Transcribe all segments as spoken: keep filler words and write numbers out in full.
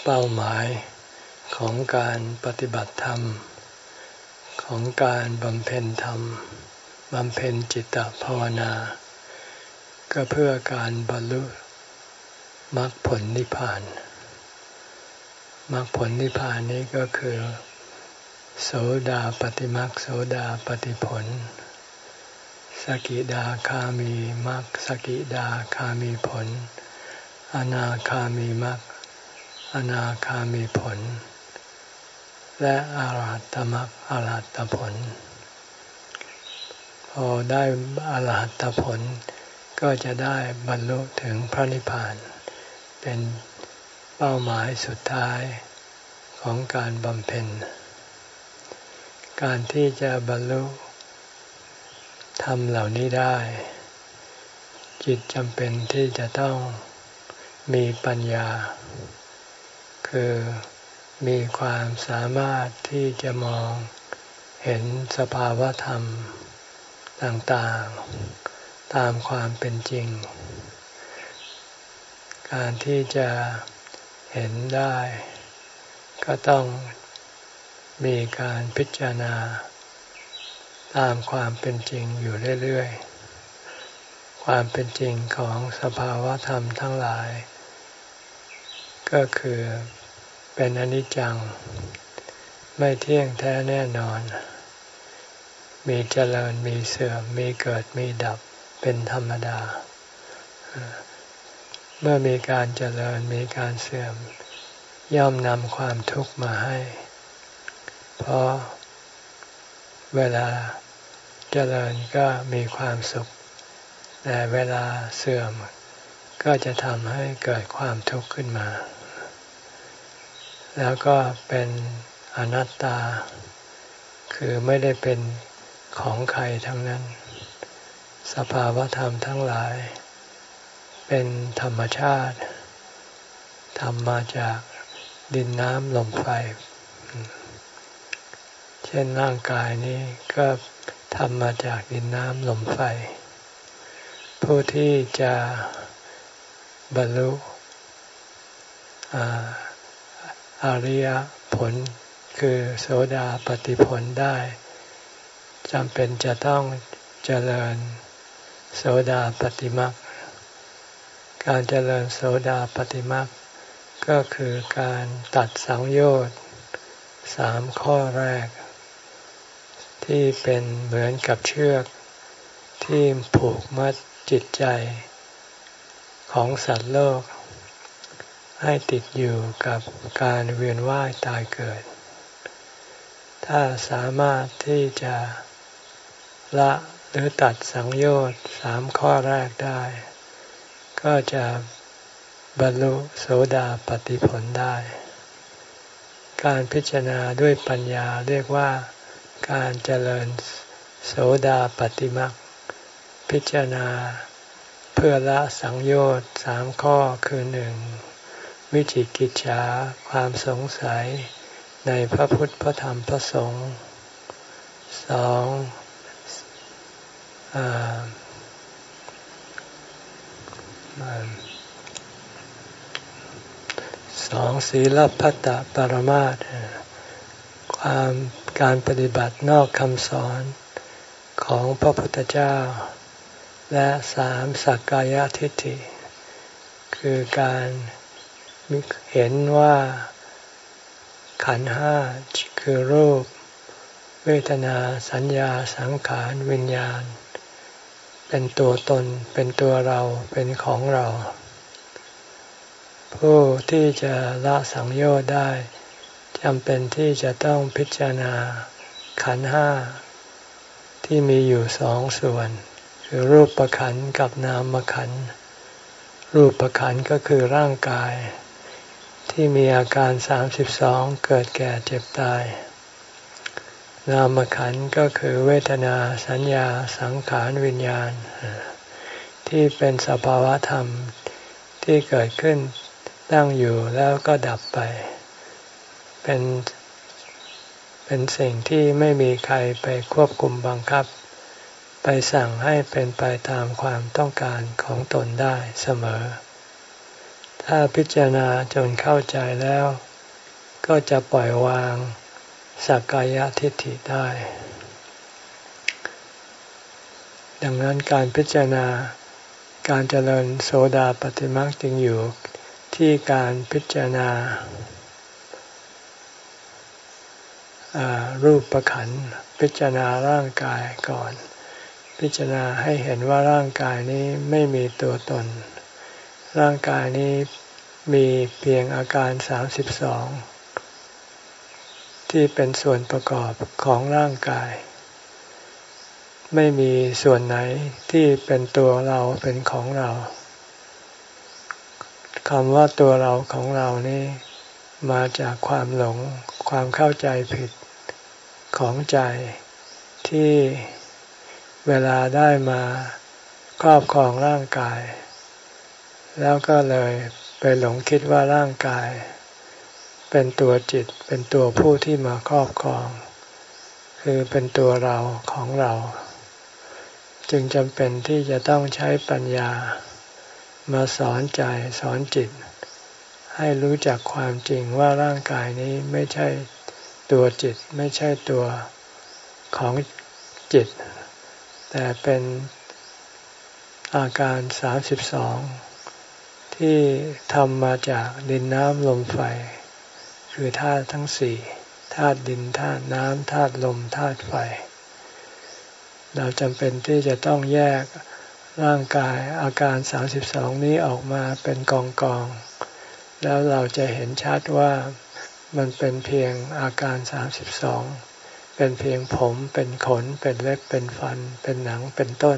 เป้าหมายของการปฏิบัติธรรมของการบำเพ็ญธรรมบำเพ็ญจิตภาวนาก็เพื่อการบรรลุมรรคผลนิพพานมรรคผลนิพพานนี้ก็คือโสดาปัตติมรรคโสดาปัตติผลสกิทาคามีมรรคสกิทาคามีผลอนาคามีมรรคอนาคามีผลและอรหัตตมรรคอรหัตตผลพอได้อรหัตตผลก็จะได้บรรลุถึงพระนิพพานเป็นเป้าหมายสุดท้ายของการบำเพ็ญการที่จะบรรลุธรรมเหล่านี้ได้จิตจำเป็นที่จะต้องมีปัญญาคือมีความสามารถที่จะมองเห็นสภาวะธรรมต่างๆตามความเป็นจริงการที่จะเห็นได้ก็ต้องมีการพิจารณาตามความเป็นจริงอยู่เรื่อยๆความเป็นจริงของสภาวะธรรมทั้งหลายก็คือเป็นอนิจจังไม่เที่ยงแท้แน่นอนมีเจริญมีเสื่อมมีเกิดมีดับเป็นธรรมดาเมื่อมีการเจริญมีการเสื่อมย่อมนำความทุกข์มาให้เพราะเวลาเจริญก็มีความสุขแต่เวลาเสื่อมก็จะทำให้เกิดความทุกข์ขึ้นมาแล้วก็เป็นอนัตตาคือไม่ได้เป็นของใครทั้งนั้นสภาวะธรรมทั้งหลายเป็นธรรมชาติทำมาจากดินน้ำลมไฟเช่นร่างกายนี้ก็ทำมาจากดินน้ำลมไฟผู้ที่จะบรรลุอริยผลคือโสดาปัตติผลได้จำเป็นจะต้องเจริญโสดาปัตติมรรคการเจริญโสดาปัตติมรรคก็คือการตัดสังโยชน์สามข้อแรกที่เป็นเหมือนกับเชือกที่ผูกมัดจิตใจของสัตว์โลกให้ติดอยู่กับการเวียนว่ายตายเกิดถ้าสามารถที่จะละหรือตัดสังโยชน์สามข้อแรกได้ก็จะบรรลุโสดาปัตติผลได้การพิจารณาด้วยปัญญาเรียกว่าการเจริญโสดาปัตติมรรคพิจารณาเพื่อละสังโยชน์สามข้อคือหนึ่งวิจิกิจฉาความสงสัยในพระพุทธพระธรรมพระสงฆ์สองสองศีลพัตตปรมาสส์ความการปฏิบัตินอกคำสอนของพระพุทธเจ้าและสามสักกายทิฏฐิคือการเห็นว่าขันธ์ห้าคือรูปเวทนาสัญญาสังขารวิญญาณเป็นตัวตนเป็นตัวเราเป็นของเราผู้ที่จะละสังโยชน์ได้จำเป็นที่จะต้องพิจารณาขันธ์ห้าที่มีอยู่สองส่วนคือรูปขันธ์กับนามขันธ์รูปขันธ์ก็คือร่างกายที่มีอาการสามสิบสองเกิดแก่เจ็บตายนามขันธ์ก็คือเวทนาสัญญาสังขารวิญญาณที่เป็นสภาวะธรรมที่เกิดขึ้นตั้งอยู่แล้วก็ดับไปเป็นเป็นสิ่งที่ไม่มีใครไปควบคุมบังคับไปสั่งให้เป็นไปตามความต้องการของตนได้เสมอถ้าพิจารณาจนเข้าใจแล้วก็จะปล่อยวางสักกายทิฏฐิได้ดังนั้นการพิจารณาการเจริญโสดาปัตติมรรคจึงอยู่ที่การพิจารณารูปขันธ์พิจารณาร่างกายก่อนพิจารณาให้เห็นว่าร่างกายนี้ไม่มีตัวตนร่างกายนี้มีเพียงอาการสามสิบสองที่เป็นส่วนประกอบของร่างกายไม่มีส่วนไหนที่เป็นตัวเราเป็นของเราคำว่าตัวเราของเรานี้มาจากความหลงความเข้าใจผิดของใจที่เวลาได้มาครอบครองร่างกายแล้วก็เลยไปหลงคิดว่าร่างกายเป็นตัวจิตเป็นตัวผู้ที่มาครอบครองคือเป็นตัวเราของเราจึงจำเป็นที่จะต้องใช้ปัญญามาสอนใจสอนจิตให้รู้จักความจริงว่าร่างกายนี้ไม่ใช่ตัวจิตไม่ใช่ตัวของจิตแต่เป็นอาการสามสิบสองที่ทำมาจากดินน้ำลมไฟคือธาตุทั้งสี่ธาตุดินธาตุน้ำธาตุลมธาตุไฟเราจำเป็นที่จะต้องแยกร่างกายอาการสามสิบสองนี้ออกมาเป็นกองกองแล้วเราจะเห็นชัดว่ามันเป็นเพียงอาการสามสิบสองเป็นเพียงผมเป็นขนเป็นเล็บเป็นฟันเป็นหนังเป็นต้น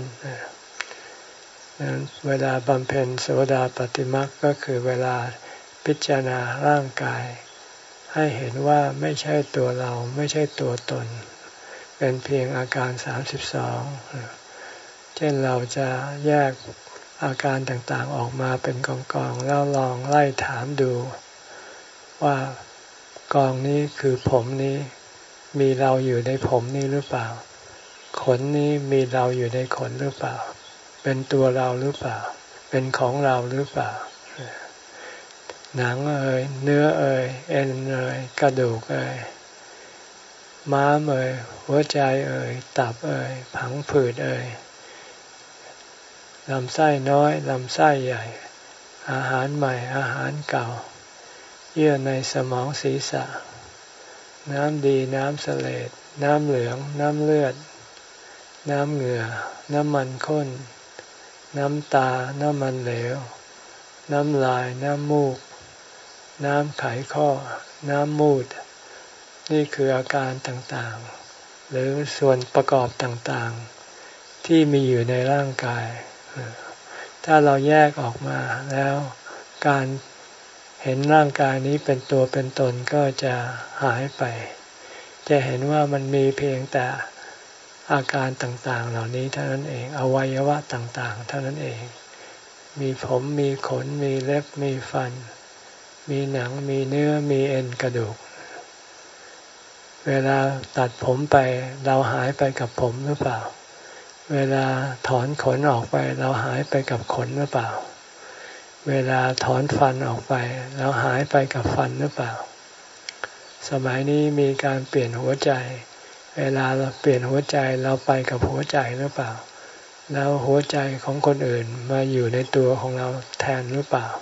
เวลาบำเพ็ญโสดาปัตติมรรคก็คือเวลาพิจารณาร่างกายให้เห็นว่าไม่ใช่ตัวเราไม่ใช่ตัวตนเป็นเพียงอาการสามสิบสองเช่นเราจะแยกอาการต่างๆออกมาเป็นกองๆแล้วลองไล่ถามดูว่ากองนี้คือผมนี้มีเราอยู่ในผมนี้หรือเปล่าขนนี้มีเราอยู่ในขนหรือเปล่าเป็นตัวเราหรือเปล่าเป็นของเราหรือเปล่าหนังเอ่ยเนื้อเอ่ยเอ็นเอ่ยกระดูกเอ่ยม้ามเอ่ยหัวใจเอ่ยตับเอ่ยผังผืดเอ่ยลำไส้น้อยลำไส้ใหญ่อาหารใหม่อาหารเก่าเยื่อในสมองศีรษะน้ำดีน้ำเสลดน้ำเหลืองน้ำเลือดน้ำเหงื่อน้ำมันข้นน้ำตาน้ำมันเหลวน้ำลายน้ำมูกน้ำไขข้อน้ำมูดนี่คืออาการต่างๆหรือส่วนประกอบต่างๆที่มีอยู่ในร่างกายถ้าเราแยกออกมาแล้วการเห็นร่างกายนี้เป็นตัวเป็นตนก็จะหายไปจะเห็นว่ามันมีเพียงแต่อาการต่างๆเหล่านี้เท่านั้นเองอวัยวะต่างๆเท่านั้นเองมีผมมีขนมีเล็บมีฟันมีหนังมีเนื้อมีเอ็นกระดูกเวลาตัดผมไปเราหายไปกับผมหรือเปล่าเวลาถอนขนออกไปเราหายไปกับขนหรือเปล่าเวลาถอนฟันออกไปเราหายไปกับฟันหรือเปล่าสมัยนี้มีการเปลี่ยนหัวใจเวลาเราเปลี่ยนหัวใจเราไปกับหัวใจหรือเปล่าแล้วหัวใจของคนอื่นมาอยู่ในตัวของเราแทนหรือเปล่า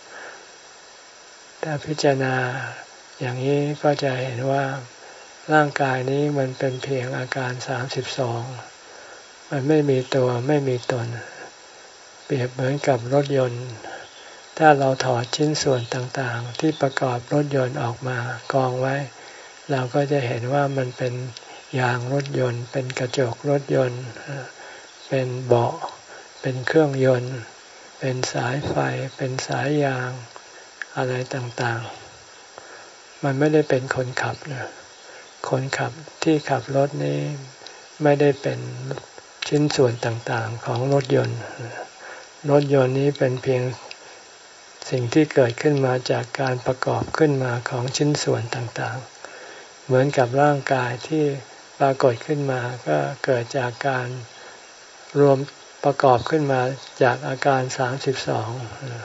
ถ้าพิจารณาอย่างนี้ก็จะเห็นว่าร่างกายนี้มันเป็นเพียงอาการสามสิบสองมันไม่มีตัวไม่มีตนเปรียบเหมือนกับรถยนต์ถ้าเราถอดชิ้นส่วนต่างๆที่ประกอบรถยนต์ออกมากองไว้เราก็จะเห็นว่ามันเป็นยางรถยนต์เป็นกระจกรถยนต์เป็นเบาะเป็นเครื่องยนต์เป็นสายไฟเป็นสายยางอะไรต่างๆมันไม่ได้เป็นคนขับนะคนขับที่ขับรถนี้ไม่ได้เป็นชิ้นส่วนต่างๆของรถยนต์รถยนต์นี้เป็นเพียงสิ่งที่เกิดขึ้นมาจากการประกอบขึ้นมาของชิ้นส่วนต่างๆเหมือนกับร่างกายที่ปรากฏขึ้นมาก็เกิดจากการรวมประกอบขึ้นมาจากอาการสามสิบสอง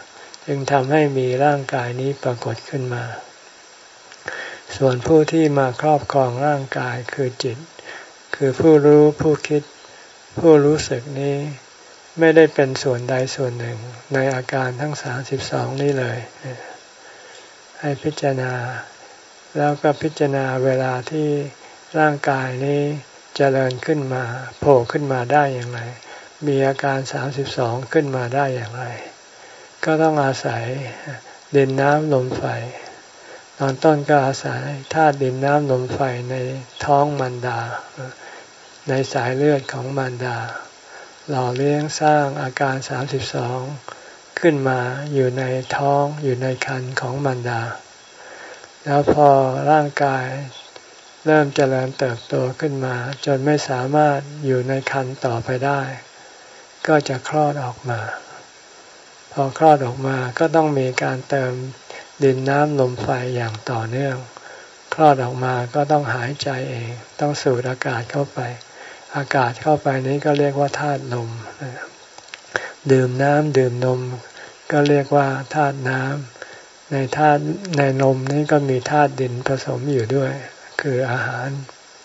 จึงทำให้มีร่างกายนี้ปรากฏขึ้นมาส่วนผู้ที่มาครอบครองร่างกายคือจิตคือผู้รู้ผู้คิดผู้รู้สึกนี้ไม่ได้เป็นส่วนใดส่วนหนึ่งในอาการทั้งสามสิบสองนี้เลยให้พิจารณาแล้วก็พิจารณาเวลาที่ร่างกายนี้เจริญขึ้นมาโผล่ขึ้นมาได้อย่างไรมีอาการสามสิบสองขึ้นมาได้อย่างไรก็ต้องอาศัยดินน้ำลมไฟตอนต้นก็อาศัยธาตุดินน้ำลมไฟในท้องมารดาในสายเลือดของมารดาหล่อเลี้ยงสร้างอาการสามสิบสองขึ้นมาอยู่ในท้องอยู่ในครรภ์ของมารดาแล้วพอร่างกายเริ่มเจริญเติบโตขึ้นมาจนไม่สามารถอยู่ในครรภ์ต่อไปได้ก็จะคลอดออกมาพอคลอดออกมาก็ต้องมีการเติมดินน้ำลมไฟอย่างต่อเนื่องคลอดออกมาก็ต้องหายใจเองต้องสูดอากาศเข้าไปอากาศเข้าไปนี้ก็เรียกว่าธาตุลมดื่มน้ำดื่มนมก็เรียกว่าธาตุน้ำในธาตุในนมนี้ก็มีธาตุดินผสมอยู่ด้วยคืออาหาร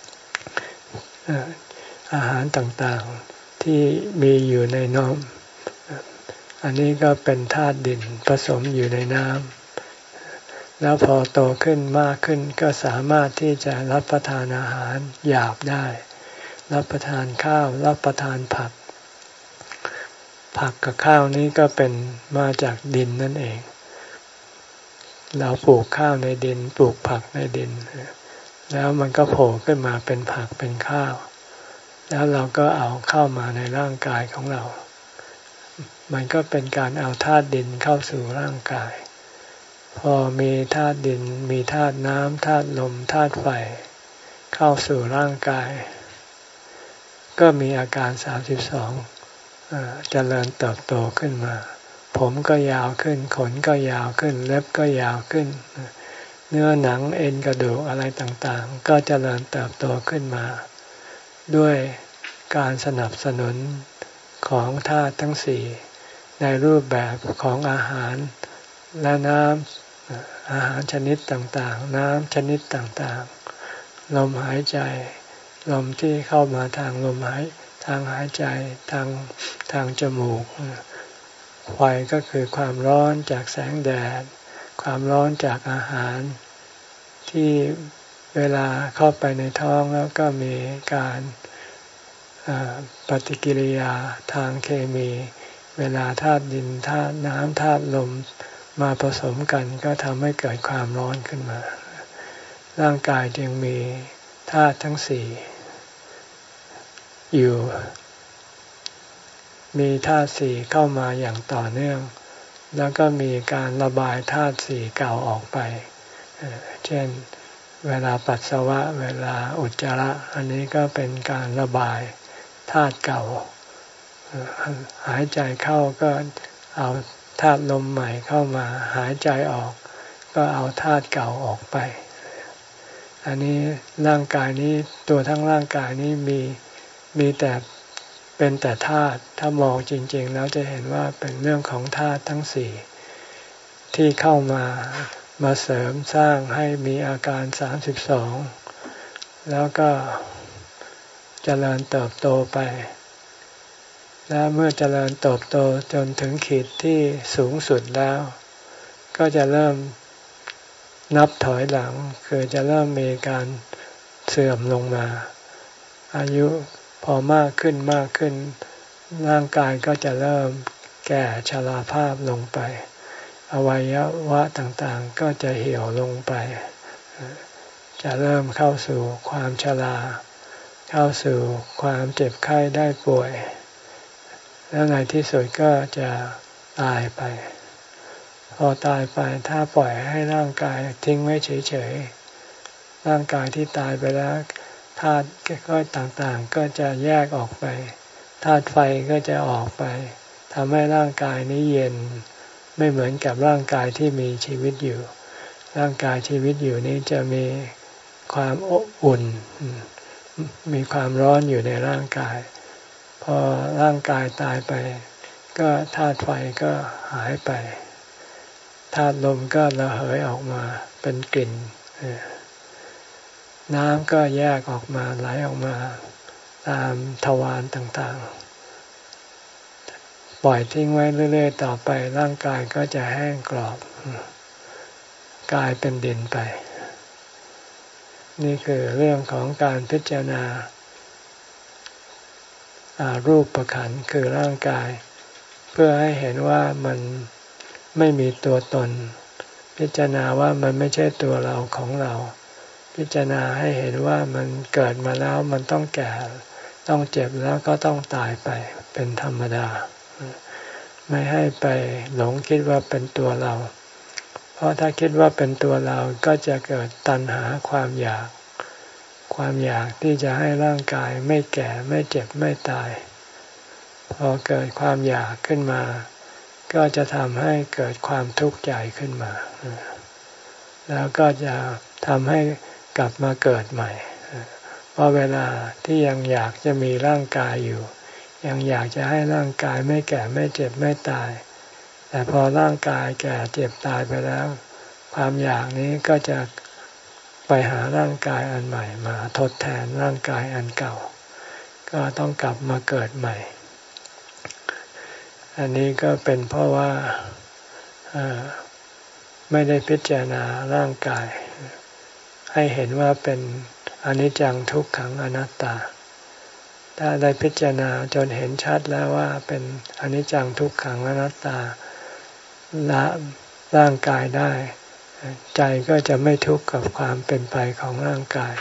อาหารต่างๆที่มีอยู่ในนมอันนี้ก็เป็นธาตุดินผสมอยู่ในน้ำแล้วพอโตขึ้นมากขึ้นก็สามารถที่จะรับประทานอาหารหยาบได้รับประทานข้าวรับประทานผักผักกับข้าวนี้ก็เป็นมาจากดินนั่นเองเราปลูกข้าวในดินปลูกผักในดินแล้วมันก็โผล่ขึ้นมาเป็นผักเป็นข้าวแล้วเราก็เอาเข้ามาในร่างกายของเรามันก็เป็นการเอาธาตุดินเข้าสู่ร่างกายพอมีธาตุดินมีธาตุน้ำธาตุลมธาตุไฟเข้าสู่ร่างกายก็มีอาการสามสิบสองเจริญเติบโตขึ้นมาผมก็ยาวขึ้นขนก็ยาวขึ้นเล็บก็ยาวขึ้นเนื้อหนังเอ็นกระดูกอะไรต่างๆก็เจริญเติบโตขึ้นมาด้วยการสนับสนุนของธาตุทั้งสี่ในรูปแบบของอาหารและน้ำอาหารชนิดต่างๆน้ำชนิดต่างๆลมหายใจลมที่เข้ามาทางลมหายทางหายใจทางทางจมูกไฟก็คือความร้อนจากแสงแดดความร้อนจากอาหารที่เวลาเข้าไปในท้องแล้วก็มีการปฏิกิริยาทางเคมีเวลาธาตุดินธาตุน้ำธาตุลมมาผสมกันก็ทำให้เกิดความร้อนขึ้นมาร่างกายจึงมีธาตุทั้งสี่อยู่มีธาตุสี่เข้ามาอย่างต่อเนื่องแล้วก็มีการระบายธาตุสี่เก่าออกไปเช่นเวลาปัสสาวะเวลาอุจจาระอันนี้ก็เป็นการระบายธาตุเก่าหายใจเข้าก็เอาธาตุลมใหม่เข้ามาหายใจออกก็เอาธาตุเก่าออกไปอันนี้ร่างกายนี้ตัวทั้งร่างกายนี้มีมีแต่เป็นแต่ธาตุถ้ามองจริงๆแล้วจะเห็นว่าเป็นเรื่องของธาตุทั้งสี่ที่เข้ามามาเสริมสร้างให้มีอาการสามสิบสองแล้วก็เจริญเติบโตไปและเมื่อเจริญเติบโตจนถึงขีดที่สูงสุดแล้วก็จะเริ่มนับถอยหลังคือจะเริ่มมีการเสื่อมลงมาอายุพอมากขึ้นมากขึ้นร่างกายก็จะเริ่มแก่ชราภาพลงไปอวัยวะต่างๆก็จะเหี่ยวลงไปจะเริ่มเข้าสู่ความชราเข้าสู่ความเจ็บไข้ได้ป่วยแล้วในที่สุดก็จะตายไปพอตายไปถ้าปล่อยให้ร่างกายทิ้งไว้เฉยๆร่างกายที่ตายไปแล้วธาตุก็ต่างๆก็จะแยกออกไปธาตุไฟก็จะออกไปทำให้ร่างกายนี้เย็นไม่เหมือนกับร่างกายที่มีชีวิตอยู่ร่างกายชีวิตอยู่นี้จะมีความอบอุ่นมีความร้อนอยู่ในร่างกายพอร่างกายตายไปก็ธาตุไฟก็หายไปธาตุลมก็ระเหยออกมาเป็นกลิ่นน้ำก็แยกออกมาไหลออกมาตามทวารต่างๆปล่อยทิ้งไว้เรื่อยๆต่อไปร่างกายก็จะแห้งกรอบกลายเป็นดินไปนี่คือเรื่องของการพิจารณารูปขันธ์คือร่างกายเพื่อให้เห็นว่ามันไม่มีตัวตนพิจารณาว่ามันไม่ใช่ตัวเราของเราพิจารณาให้เห็นว่ามันเกิดมาแล้วมันต้องแก่ต้องเจ็บแล้วก็ต้องตายไปเป็นธรรมดาไม่ให้ไปหลงคิดว่าเป็นตัวเราเพราะถ้าคิดว่าเป็นตัวเราก็จะเกิดตัณหาความอยากความอยากที่จะให้ร่างกายไม่แก่ไม่เจ็บไม่ตายพอเกิดความอยากขึ้นมาก็จะทำให้เกิดความทุกข์ใจขึ้นมาแล้วก็จะทำให้กลับมาเกิดใหม่เพราะเวลาที่ยังอยากจะมีร่างกายอยู่ยังอยากจะให้ร่างกายไม่แก่ไม่เจ็บไม่ตายแต่พอร่างกายแก่เจ็บตายไปแล้วความอยากนี้ก็จะไปหาร่างกายอันใหม่มาทดแทนร่างกายอันเก่าก็ต้องกลับมาเกิดใหม่อันนี้ก็เป็นเพราะว่าไม่ได้พิจารณาร่างกายให้เห็นว่าเป็นอนิจจังทุกขังอนัตตาถ้าได้พิจารณาจนเห็นชัดแล้วว่าเป็นอนิจจังทุกขังอนัตตาละร่างกายได้ใจก็จะไม่ทุกข์กับความเป็นไปของร่างกาย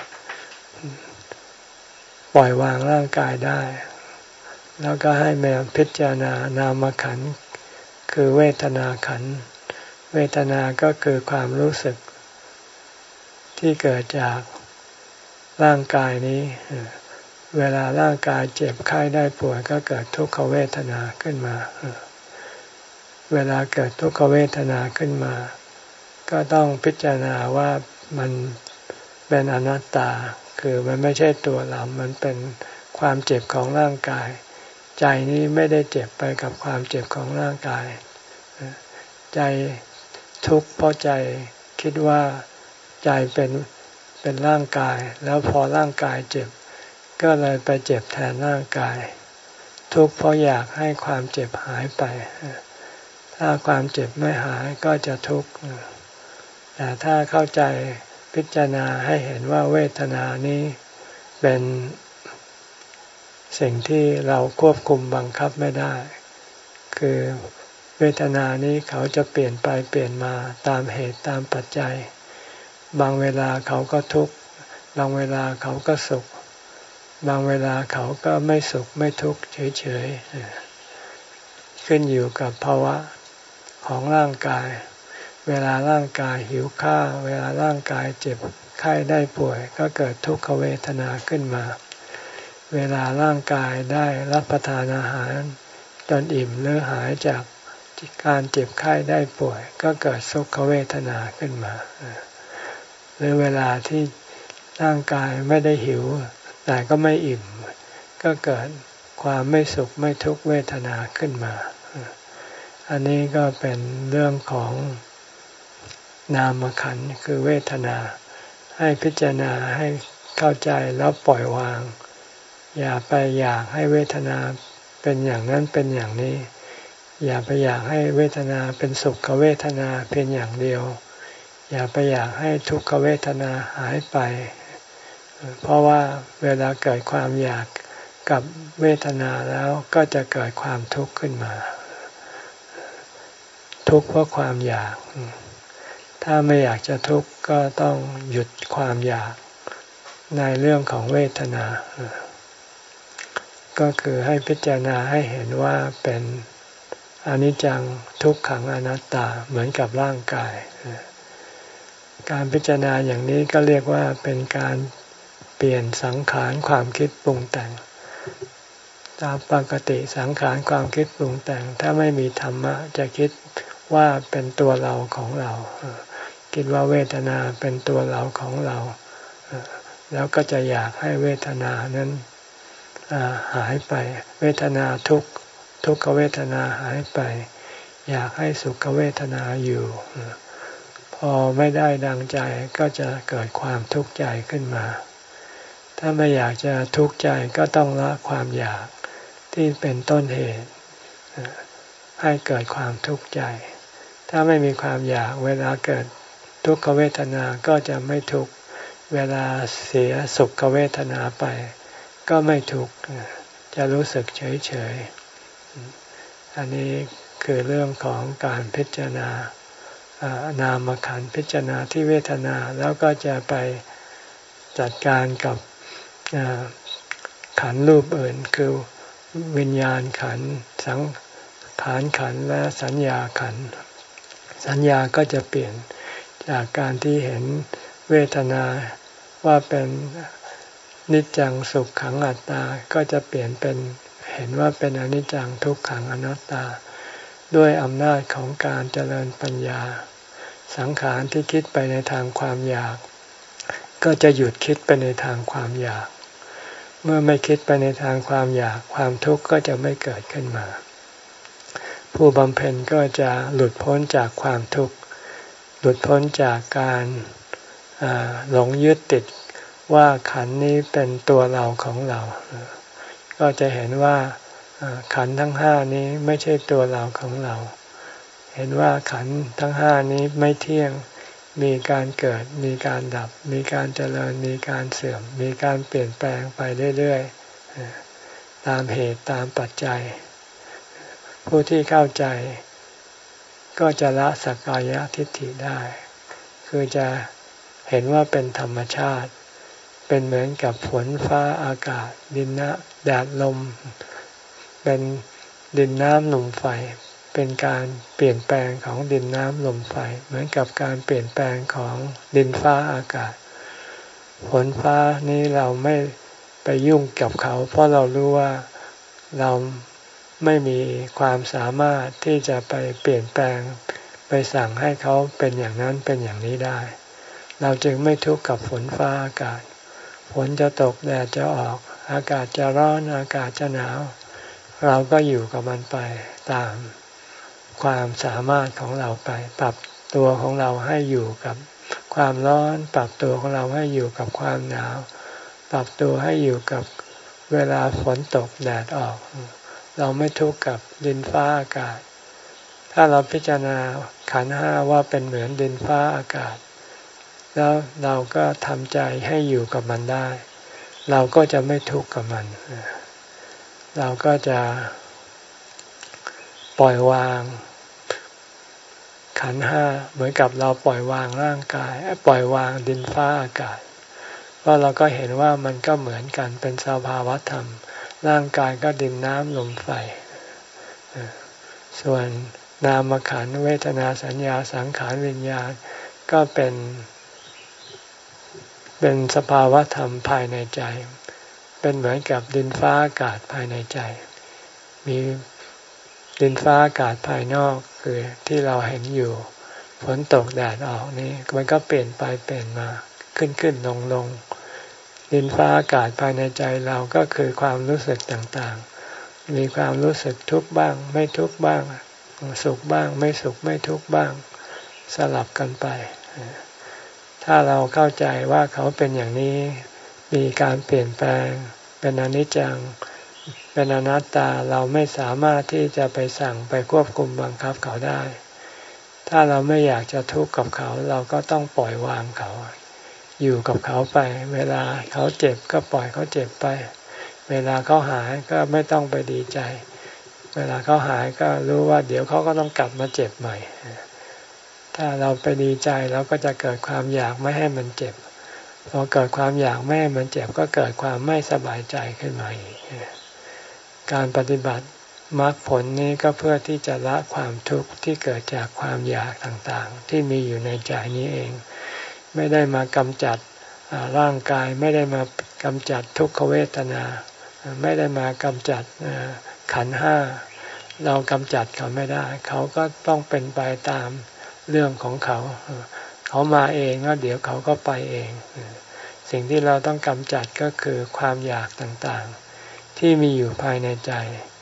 ปล่อยวางร่างกายได้แล้วก็ให้มาพิจารณานามขันธ์คือเวทนาขันธ์เวทนาก็คือความรู้สึกที่เกิดจากร่างกายนี้เวลาร่างกายเจ็บไข้ได้ป่วยก็เกิดทุกขเวทนาขึ้นมาเวลาเกิดทุกขเวทนาขึ้นมาก็ต้องพิจารณาว่ามันเป็นอนัตตาคือมันไม่ใช่ตัวเรามันเป็นความเจ็บของร่างกายใจนี้ไม่ได้เจ็บไปกับความเจ็บของร่างกายใจทุกข์เพราะใจคิดว่าใจเป็นเป็นร่างกายแล้วพอร่างกายเจ็บก็เลยไปเจ็บแทนร่างกายทุกข์เพราะอยากให้ความเจ็บหายไปถ้าความเจ็บไม่หายก็จะทุกข์แต่ถ้าเข้าใจพิจารณาให้เห็นว่าเวทนานี้เป็นสิ่งที่เราควบคุมบังคับไม่ได้คือเวทนานี้เขาจะเปลี่ยนไปเปลี่ยนมาตามเหตุตามปัจจัยบางเวลาเขาก็ทุกข์บางเวลาเขาก็สุขบางเวลาเขาก็ไม่สุขไม่ทุกข์เฉยๆขึ้นอยู่กับภาวะของร่างกายเวลาร่างกายหิวข้าวเวลาร่างกายเจ็บไข้ได้ป่วยก็เกิดทุกขเวทนาขึ้นมาเวลาร่างกายได้รับประทานอาหารจนอิ่มหรือหายจากการเจ็บไข้ได้ป่วยก็เกิดสุขเวทนาขึ้นมาหรือเวลาที่ร่างกายไม่ได้หิวแต่ก็ไม่อิ่มก็เกิดความไม่สุขไม่ทุกขเวทนาขึ้นมาอันนี้ก็เป็นเรื่องของนามขันธ์คือเวทนาให้พิจารณาให้เข้าใจแล้วปล่อยวางอย่าไปอยากให้เวทนาเป็นอย่างนั้นเป็นอย่างนี้อย่าไปอยากให้เวทนาเป็นสุขเวทนาเพียงอย่างเดียวอย่าไปอยากให้ทุกขเวทนาหายไปเพราะว่าเวลาเกิดความอยากกับเวทนาแล้วก็จะเกิดความทุกข์ขึ้นมาทุกข์เพราะความอยากถ้าไม่อยากจะทุกข์ก็ต้องหยุดความอยากในเรื่องของเวทนาก็คือให้พิจารณาให้เห็นว่าเป็นอนิจจังทุกขังอนัตตาเหมือนกับร่างกายการพิจารณาอย่างนี้ก็เรียกว่าเป็นการเปลี่ยนสังขารความคิดปรุงแต่งตามปกติสังขารความคิดปรุงแต่งถ้าไม่มีธรรมะจะคิดว่าเป็นตัวเราของเราคิดว่าเวทนาเป็นตัวเราของเราแล้วก็จะอยากให้เวทนานั้นหายไปเวทนาทุกทุกขเวทนาหายไปอยากให้สุขเวทนาอยู่พอไม่ได้ดังใจก็จะเกิดความทุกข์ใจขึ้นมาถ้าไม่อยากจะทุกข์ใจก็ต้องละความอยากที่เป็นต้นเหตุให้เกิดความทุกข์ใจถ้าไม่มีความอยากเวลาเกิดทุกขเวทนาก็จะไม่ทุกข์เวลาเสียสุขเวทนาไปก็ไม่ทุกข์จะรู้สึกเฉยเฉยอันนี้คือเรื่องของการพิจารณานามขันธ์พิจารณาที่เวทนาแล้วก็จะไปจัดการกับขันธ์รูปอื่นคือวิญญาณขันธ์สังขารขันธ์และสัญญาขันธ์สัญญาก็จะเปลี่ยนจากการที่เห็นเวทนาว่าเป็นนิจจังสุขขังอัตตาก็จะเปลี่ยนเป็นเห็นว่าเป็นอนิจจังทุกขังอนัตตาด้วยอำนาจของการเจริญปัญญาสังขารที่คิดไปในทางความอยากก็จะหยุดคิดไปในทางความอยากเมื่อไม่คิดไปในทางความอยากความทุกข์ก็จะไม่เกิดขึ้นมาผู้บำเพ็ญก็จะหลุดพ้นจากความทุกข์หลุดพ้นจากการหลงยึดติดว่าขันธ์นี้เป็นตัวเราของเราก็จะเห็นว่าขันธ์ทั้งห้านี้ไม่ใช่ตัวเราของเราเห็นว่าขันธ์ทั้งห้านี้ไม่เที่ยงมีการเกิดมีการดับมีการเจริญมีการเสื่อมมีการเปลี่ยนแปลงไปเรื่อยๆตามเหตุตามปัจจัยผู้ที่เข้าใจก็จะละสักกายทิฏฐิได้คือจะเห็นว่าเป็นธรรมชาติเป็นเหมือนกับฝนฟ้าอากาศดินน้ำแดดลมเป็นดินน้ำลมไฟเป็นการเปลี่ยนแปลงของดินน้ำลมไฟเหมือนกับการเปลี่ยนแปลงของดินฟ้าอากาศฝนฟ้านี้เราไม่ไปยุ่งกับเขาเพราะเรารู้ว่าเราไม่มีความสามารถที่จะไปเปลี่ยนแปลงไปสั่งให้เขาเป็นอย่างนั้นเป็นอย่างนี้ได้เราจึงไม่ทุกข์กับฝนฟ้าอากาศฝนจะตกแดดจะออกอากาศจะร้อนอากาศจะหนาวเราก็อยู่กับมันไปตามความสามารถของเราไปปรับตัวของเราให้อยู่กับความร้อนปรับตัวของเราให้อยู่กับความหนาวปรับตัวให้อยู่กับเวลาฝนตกแดดออกเราไม่ทุกข์กับดินฟ้าอากาศถ้าเราพิจารณาขันธ์ห้าว่าเป็นเหมือนดินฟ้าอากาศแล้วเราก็ทำใจให้อยู่กับมันได้เราก็จะไม่ทุกข์กับมันเราก็จะปล่อยวางขันธ์ห้าเหมือนกับเราปล่อยวางร่างกายปล่อยวางดินฟ้าอากาศเพราะเราก็เห็นว่ามันก็เหมือนกันเป็นสภาวะธรรมร่างกายก็ดินน้ำลมไฟส่วนนามขันธ์เวทนาสัญญาสังขารวิญญาณก็เป็นเป็นสภาวะธรรมภายในใจเป็นเหมือนกับดินฟ้าอากาศภายในใจมีดินฟ้าอากาศภายนอกคือที่เราเห็นอยู่ฝนตกแดดออกนี่มันก็เปลี่ยนไปเปลี่ยนมาขึ้นขึ้นลงลงดินฟ้าอากาศภายในใจเราก็คือความรู้สึกต่างๆมีความรู้สึกทุกข์บ้างไม่ทุกข์บ้างสุขบ้างไม่สุขไม่ทุกข์บ้างสลับกันไปถ้าเราเข้าใจว่าเขาเป็นอย่างนี้มีการเปลี่ยนแปลงเป็นอนิจจังเป็นอนัตตาเราไม่สามารถที่จะไปสั่งไปควบคุมบังคับเขาได้ถ้าเราไม่อยากจะทุกข์กับเขาเราก็ต้องปล่อยวางเขาอยู่กับเขาไปเวลาเขาเจ็บก็ปล่อยเขาเจ็บไปเวลาเขาหายก็ไม่ต้องไปดีใจเวลาเขาหายก็รู้ว่าเดี๋ยวเขาก็ต้องกลับมาเจ็บใหม่ถ้าเราไปดีใจเราก็จะเกิดความอยากไม่ให้มันเจ็บพอเกิดความอยากไม่ให้มันเจ็บก็เกิดความไม่สบายใจขึ้นมาอีกการปฏิบัติมรรคผลนี้ก็เพื่อที่จะละความทุกข์ที่เกิดจากความอยากต่างๆที่มีอยู่ในใจนี้เองไม่ได้มากำจัดร่างกายไม่ได้มากำจัดทุกขเวทนาไม่ได้มากำจัดขันธ์ห้าเรากำจัดเขาไม่ได้เขาก็ต้องเป็นไปตามเรื่องของเขาเขามาเองแล้วเดี๋ยวเขาก็ไปเองสิ่งที่เราต้องกำจัดก็คือความอยากต่างๆที่มีอยู่ภายในใจ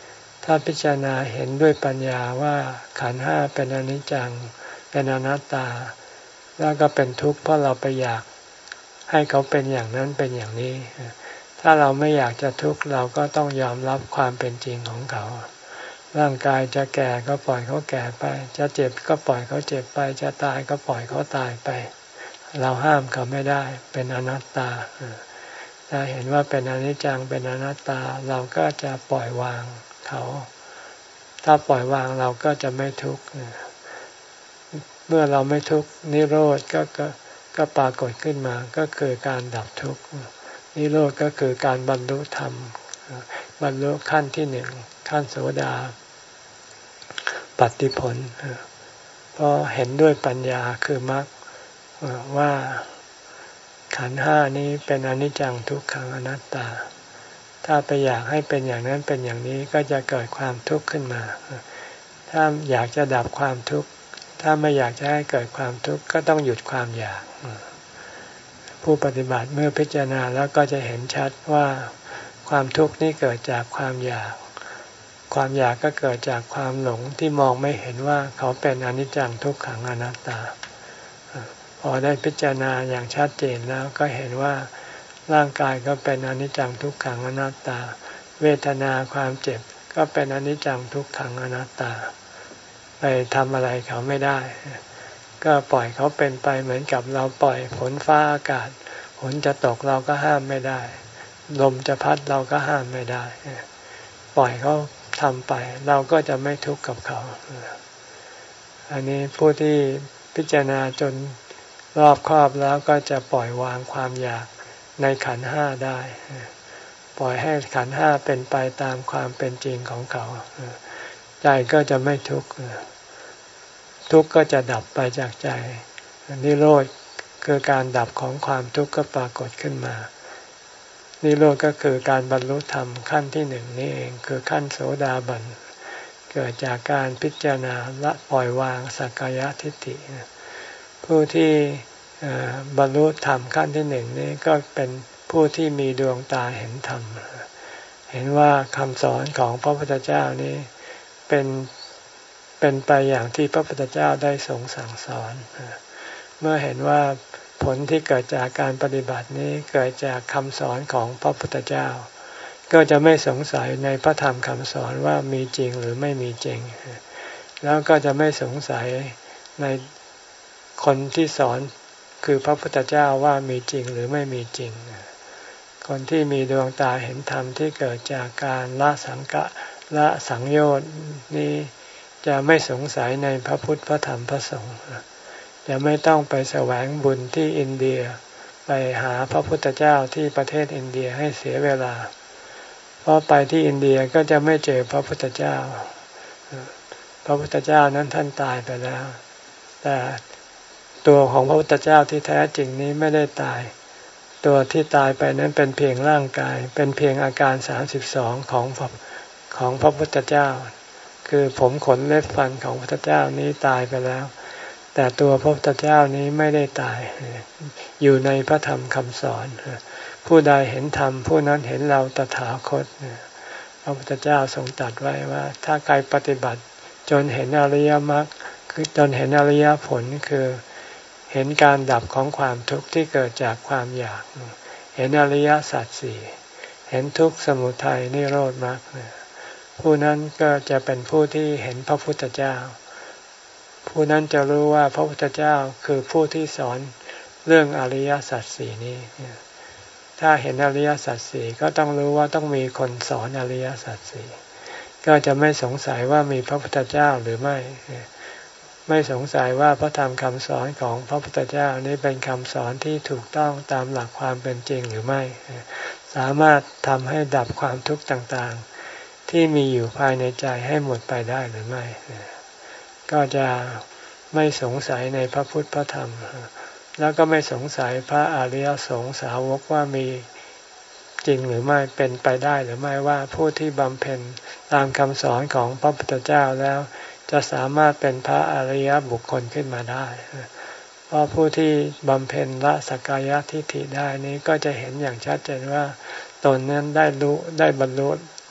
ถ้าพิจารณาเห็นด้วยปัญญาว่าขันธ์ห้าเป็นอนิจจังเป็นอนัตตาแล้วก็เป็นทุกข์เพราะเราไปอยากให้เขาเป็นอย่างนั้นเป็นอย่างนี้ถ้าเราไม่อยากจะทุกข์เราก็ต้องยอมรับความเป็นจริงของเขาร่างกายจะแก่ก็ปล่อยเขาแก่ไปจะเจ็บก็ปล่อยเขาเจ็บไปจะตายก็ปล่อยเขาตายไปเราห้ามเขาไม่ได้เป็นอนัตตาถ้าเห็นว่าเป็นอนิจจังเป็นอนัตตาเราก็จะปล่อยวางเขาถ้าปล่อยวางเราก็จะไม่ทุกข์เมื่อเราไม่ทุกข์นิโรธก็ก็ก็ปรากฏขึ้นมาก็คือการดับทุกข์นิโรธก็คือการบรรลุธรรมบรรลุขั้นที่หนึ่งขั้นโสดาปัตติผลเพราะเห็นด้วยปัญญาคือมรรคว่าขันธ์ห้านี้เป็นอนิจจังทุกขังอนัตตาถ้าไปอยากให้เป็นอย่างนั้นเป็นอย่างนี้ก็จะเกิดความทุกข์ขึ้นมาถ้าอยากจะดับความทุกข์ถ้าไม่อยากจะให้เกิดความทุกข์ก็ต้องหยุดความอยากผู้ปฏิบัติเมื่อพิจารณาแล้วก็จะเห็นชัดว่าความทุกข์นี้เกิดจากความอยากความอยากก็เกิดจากความหลงที่มองไม่เห็นว่าเขาเป็นอนิจจังทุกขังอนัตตาพอได้พิจารณาอย่างชัดเจนแล้วก็เห็นว่าร่างกายก็เป็นอนิจจังทุกขังอนัตตาเวทนาความเจ็บก็เป็นอนิจจังทุกขังอนัตตาไปทำอะไรเขาไม่ได้ก็ปล่อยเขาเป็นไปเหมือนกับเราปล่อยฝนฟ้าอากาศฝนจะตกเราก็ห้ามไม่ได้ลมจะพัดเราก็ห้ามไม่ได้ปล่อยเขาทำไปเราก็จะไม่ทุกข์กับเขาอันนี้ผู้ที่พิจารณาจนรอบคอบแล้วก็จะปล่อยวางความอยากในขันธ์ห้าได้ปล่อยให้ขันธ์ห้าเป็นไปตามความเป็นจริงของเขาใจก็จะไม่ทุกข์ทุกข์ก็จะดับไปจากใจนิโรธคือการดับของความทุกข์ก็ปรากฏขึ้นมานิโรธก็คือการบรรลุธรรมขั้นที่หนึ่งนี่เองคือขั้นโสดาบันเกิดจากการพิจารณาละปล่อยวางสักกายทิฏฐิผู้ที่บรรลุธรรมขั้นที่หนึ่งนี้ก็เป็นผู้ที่มีดวงตาเห็นธรรมเห็นว่าคำสอนของพระพุทธเจ้านี้เป็นเป็นไปอย่างที่พระพุทธเจ้าได้ทรงสั่งสอนเมื่อเห็นว่าผลที่เกิดจากการปฏิบัตินี้เกิดจากคำสอนของพระพุทธเจ้าก็จะไม่สงสัยในพระธรรมคำสอนว่ามีจริงหรือไม่มีจริงแล้วก็จะไม่สงสัยในคนที่สอนคือพระพุทธเจ้าว่ามีจริงหรือไม่มีจริงคนที่มีดวงตาเห็นธรรมที่เกิดจากการละสังกะละสังโยชน์นี้จะไม่สงสัยในพระพุทธพระธรรมพระสงฆ์จะไม่ต้องไปแสวงบุญที่อินเดียไปหาพระพุทธเจ้าที่ประเทศอินเดียให้เสียเวลาเพราะไปที่อินเดียก็จะไม่เจอพระพุทธเจ้าพระพุทธเจ้านั้นท่านตายไปแล้วแต่ตัวของพระพุทธเจ้าที่แท้จริงนี้ไม่ได้ตายตัวที่ตายไปนั้นเป็นเพียงร่างกายเป็นเพียงอาการสามสิบสองของของพระพุทธเจ้าคือผมขนเล็บฟันของพระพุทธเจ้านี้ตายไปแล้วแต่ตัวพระพุทธเจ้านี้ไม่ได้ตายอยู่ในพระธรรมคำสอนผู้ใดเห็นธรรมผู้นั้นเห็นเราตถาคตพระพุทธเจ้าทรงตรัสไว้ว่าถ้าใครปฏิบัติจนเห็นอริยมรรคคือจนเห็นอริยผลคือเห็นการดับของความทุกข์ที่เกิดจากความอยากเห็นอริยสัจสี่เห็นทุกข์สมุทัยนิโรธมรรคผู้นั้นก็จะเป็นผู้ที่เห็นพระพุทธเจ้าผู้นั้นจะรู้ว่าพระพุทธเจ้าคือผู้ที่สอนเรื่องอริยสัจสี่นี้ถ้าเห็นอริยสัจสี่ก็ต้องรู้ว่าต้องมีคนสอนอริยสัจสี่ก็จะไม่สงสัยว่ามีพระพุทธเจ้าหรือไม่ไม่สงสัยว่าพระธรรมคำสอนของพระพุทธเจ้านี้เป็นคำสอนที่ถูกต้องตามหลักความเป็นจริงหรือไม่สามารถทำให้ดับความทุกข์ต่างๆที่มีอยู่ภายในใจให้หมดไปได้หรือไม่ก็จะไม่สงสัยในพระพุทธพระธรรมแล้วก็ไม่สงสัยพระอริยสงฆ์สาวกว่ามีจริงหรือไม่เป็นไปได้หรือไม่ว่าผู้ที่บำเพ็ญตามคำสอนของพระพุทธเจ้าแล้วจะสามารถเป็นพระอริยบุคคลขึ้นมาได้เพราะผู้ที่บำเพ็ญละสักกายทิฏฐิได้นี้ก็จะเห็นอย่างชัดเจนว่าตนนั้นได้รู้ได้บรรลุ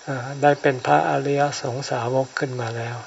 ได้เป็นพระอริยสงสาวกขึ้นมาแล้ว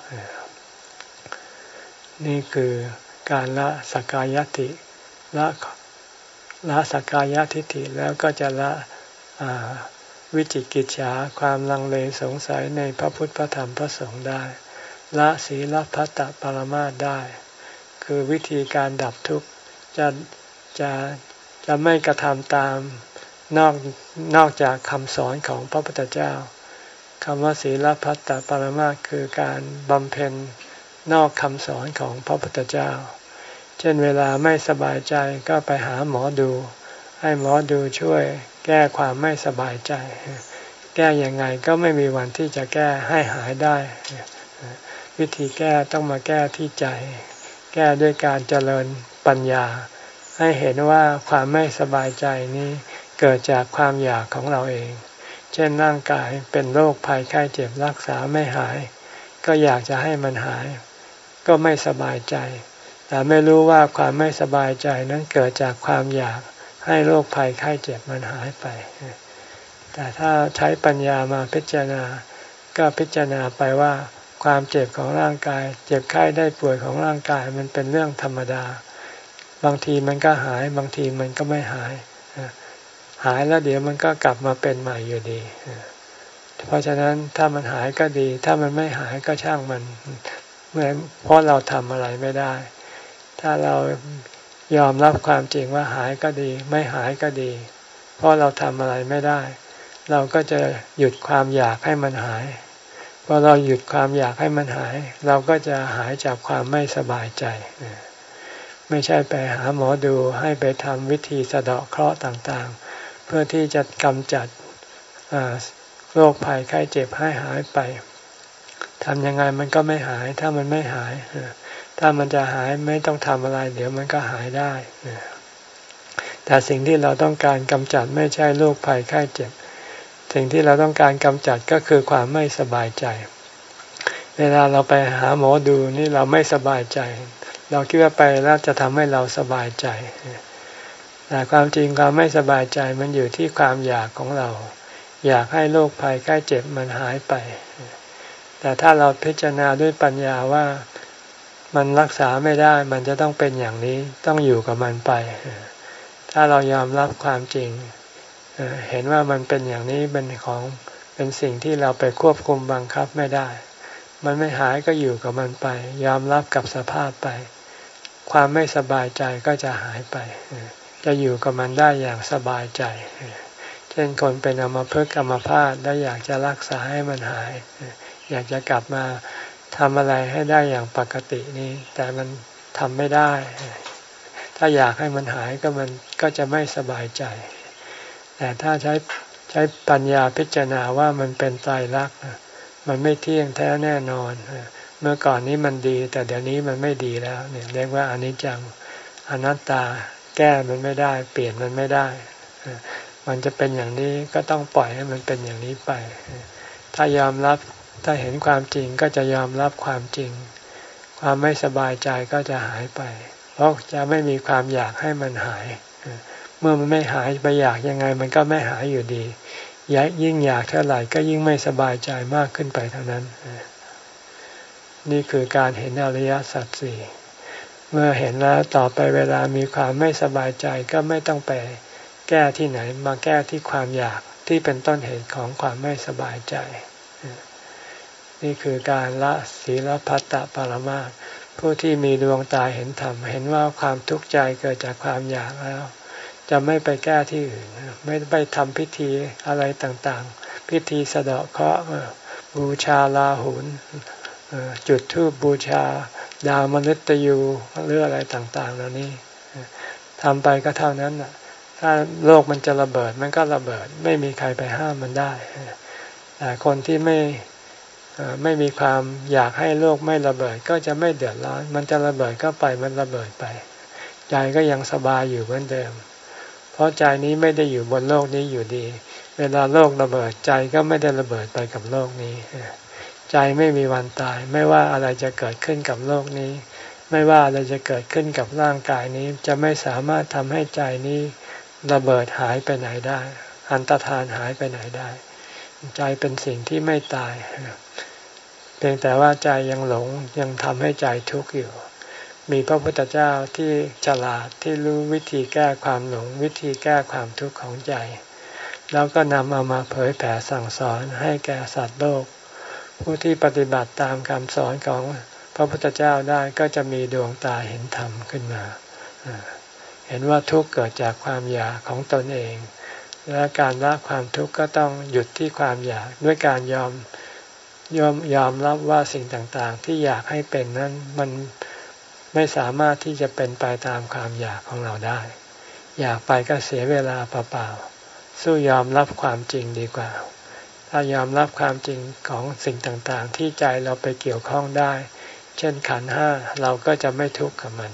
นี่คือการละสักกายทิฏฐิละละสักกายทิฏฐิแล้วก็จะละวิจิกิจฉาความลังเลสงสัยในพระพุทธพระธรรมพระสงฆ์ได้ละศีลพัตตปรมาสได้คือวิธีการดับทุกข์จะจะจะไม่กระทำตามนอกนอกจากคำสอนของพระพุทธเจ้าคำว่าศีลพัตตปรมาสคือการบำเพ็ญนอกคำสอนของพระพุทธเจ้าเช่นเวลาไม่สบายใจก็ไปหาหมอดูให้หมอดูช่วยแก้ความไม่สบายใจแก้ยังไงก็ไม่มีวันที่จะแก้ให้หายได้วิธีแก้ต้องมาแก้ที่ใจแก้ด้วยการเจริญปัญญาให้เห็นว่าความไม่สบายใจนี้เกิดจากความอยากของเราเองเช่นร่างกายเป็นโรคภัยไข้เจ็บรักษาไม่หายก็อยากจะให้มันหายก็ไม่สบายใจแต่ไม่รู้ว่าความไม่สบายใจนั้นเกิดจากความอยากให้โรคภัยไข้เจ็บมันหายไปแต่ถ้าใช้ปัญญามาพิจารณาก็พิจารณาไปว่าความเจ็บของร่างกายเจ็บไข้ได้ป่วยของร่างกายมันเป็นเรื่องธรรมดาบางทีมันก็หายบางทีมันก็ไม่หายหายแล้วเดี๋ยวมันก็กลับมาเป็นใหม่อยู่ดีเพราะฉะนั้นถ้ามันหายก็ดีถ้ามันไม่หายก็ช่างมันเมื่อเพราะเราทำอะไรไม่ได้ถ้าเรายอมรับความจริงว่าหายก็ดีไม่หายก็ดีเพราะเราทำอะไรไม่ได้เราก็จะหยุดความอยากให้มันหายพอเราหยุดความอยากให้มันหายเราก็จะหายจากความไม่สบายใจไม่ใช่ไปหาหมอดูให้ไปทำวิธีสะเดาะเคราะห์ต่างๆเพื่อที่จะกำจัดโรคภัยไข้เจ็บให้หายไปทำยังไงมันก็ไม่หายถ้ามันไม่หายถ้ามันจะหายไม่ต้องทำอะไรเดี๋ยวมันก็หายได้แต่สิ่งที่เราต้องการกำจัดไม่ใช่โรคภัยไข้เจ็บสิ่งที่เราต้องการกำจัดก็คือความไม่สบายใจเวลาเราไปหาหมอดูนี่เราไม่สบายใจเราคิดว่าไปแล้วจะทำให้เราสบายใจแต่ความจริงความไม่สบายใจมันอยู่ที่ความอยากของเราอยากให้โรคภัยไข้เจ็บมันหายไปแต่ถ้าเราพิจารณาด้วยปัญญาว่ามันรักษาไม่ได้มันจะต้องเป็นอย่างนี้ต้องอยู่กับมันไปถ้าเรายอมรับความจริงเห็นว่ามันเป็นอย่างนี้เป็นของเป็นสิ่งที่เราไปควบคุมบังคับไม่ได้มันไม่หายก็อยู่กับมันไปยอมรับกับสภาพไปความไม่สบายใจก็จะหายไปจะอยู่กับมันได้อย่างสบายใจเช่นคนเป็นอัมพฤกษ์อัมพาตและอยากจะรักษาให้มันหายอยากจะกลับมาทำอะไรให้ได้อย่างปกตินี้แต่มันทำไม่ได้ถ้าอยากให้มันหายก็มันก็จะไม่สบายใจแต่ถ้าใช้ใช้ปัญญาพิจารณาว่ามันเป็นไตรลักษณ์มันไม่เที่ยงแท้แน่นอนเมื่อก่อนนี้มันดีแต่เดี๋ยวนี้มันไม่ดีแล้วเนี่ยเรียกว่าอนิจจังอนัตตาแก้มันไม่ได้เปลี่ยนมันไม่ได้มันจะเป็นอย่างนี้ก็ต้องปล่อยให้มันเป็นอย่างนี้ไปถ้ายอมรับถ้าเห็นความจริงก็จะยอมรับความจริงความไม่สบายใจก็จะหายไปเพราะจะไม่มีความอยากให้มันหายเมื่อมันไม่หายไปอยากยังไงมันก็ไม่หายอยู่ดียิ่งอยากเท่าไหร่ก็ยิ่งไม่สบายใจมากขึ้นไปเท่านั้นนี่คือการเห็นอริยสัจสี่เมื่อเห็นแล้วต่อไปเวลามีความไม่สบายใจก็ไม่ต้องไปแก้ที่ไหนมาแก้ที่ความอยากที่เป็นต้นเหตุของความไม่สบายใจนี่คือการละศีลพัตตปรมาสผู้ที่มีดวงตาเห็นธรรมเห็นว่าความทุกข์ใจเกิดจากความอยากแล้วจะไม่ไปแก้ที่อื่นไม่ไปทำพิธีอะไรต่างๆพิธีสะเดาะเคราะห์บูชาลาหุนจุดธูปบูชาดาวมฤตยูหรืออะไรต่างๆเหล่านี้ทำไปก็เท่านั้นถ้าโลกมันจะระเบิดมันก็ระเบิดไม่มีใครไปห้ามมันได้แต่คนที่ไม่ไม่มีความอยากให้โลกไม่ระเบิดก็จะไม่เดือดร้อนมันจะระเบิดก็ไปมันระเบิดไปใจก็ยังสบายอยู่เหมือนเดิมเพราะใจนี้ไม่ได้อยู่บนโลกนี้อยู่ดีเวลาโลกระเบิดใจก็ไม่ได้ระเบิดไปกับโลกนี้ใจไม่มีวันตายไม่ว่าอะไรจะเกิดขึ้นกับโลกนี้ไม่ว่าอะไรจะเกิดขึ้นกับร่างกายนี้จะไม่สามารถทำให้ใจนี้ระเบิดหายไปไหนได้อันตรธานหายไปไหนได้ใจเป็นสิ่งที่ไม่ตายเพียงแต่ว่าใจยังหลงยังทำให้ใจทุกข์อยู่มีพระพุทธเจ้าที่ฉลาดที่รู้วิธีแก้ความหลงวิธีแก้ความทุกข์ของใจแล้วก็นำเอามาเผยแผ่สั่งสอนให้แก่สัตว์โลกผู้ที่ปฏิบัติตามคำสอนของพระพุทธเจ้าได้ก็จะมีดวงตาเห็นธรรมขึ้นมาเห็นว่าทุกข์เกิดจากความอยากของตนเองและการละความทุกข์ก็ต้องหยุดที่ความอยากด้วยการยอมยอมยอมรับว่าสิ่งต่างๆที่อยากให้เป็นนั้นมันไม่สามารถที่จะเป็นไปตามความอยากของเราได้อยากไปก็เสียเวลาเปล่าๆสู้ยอมรับความจริงดีกว่าถ้ายอมรับความจริงของสิ่งต่างๆที่ใจเราไปเกี่ยวข้องได้เช่นขันธ์ห้าเราก็จะไม่ทุกข์กับมัน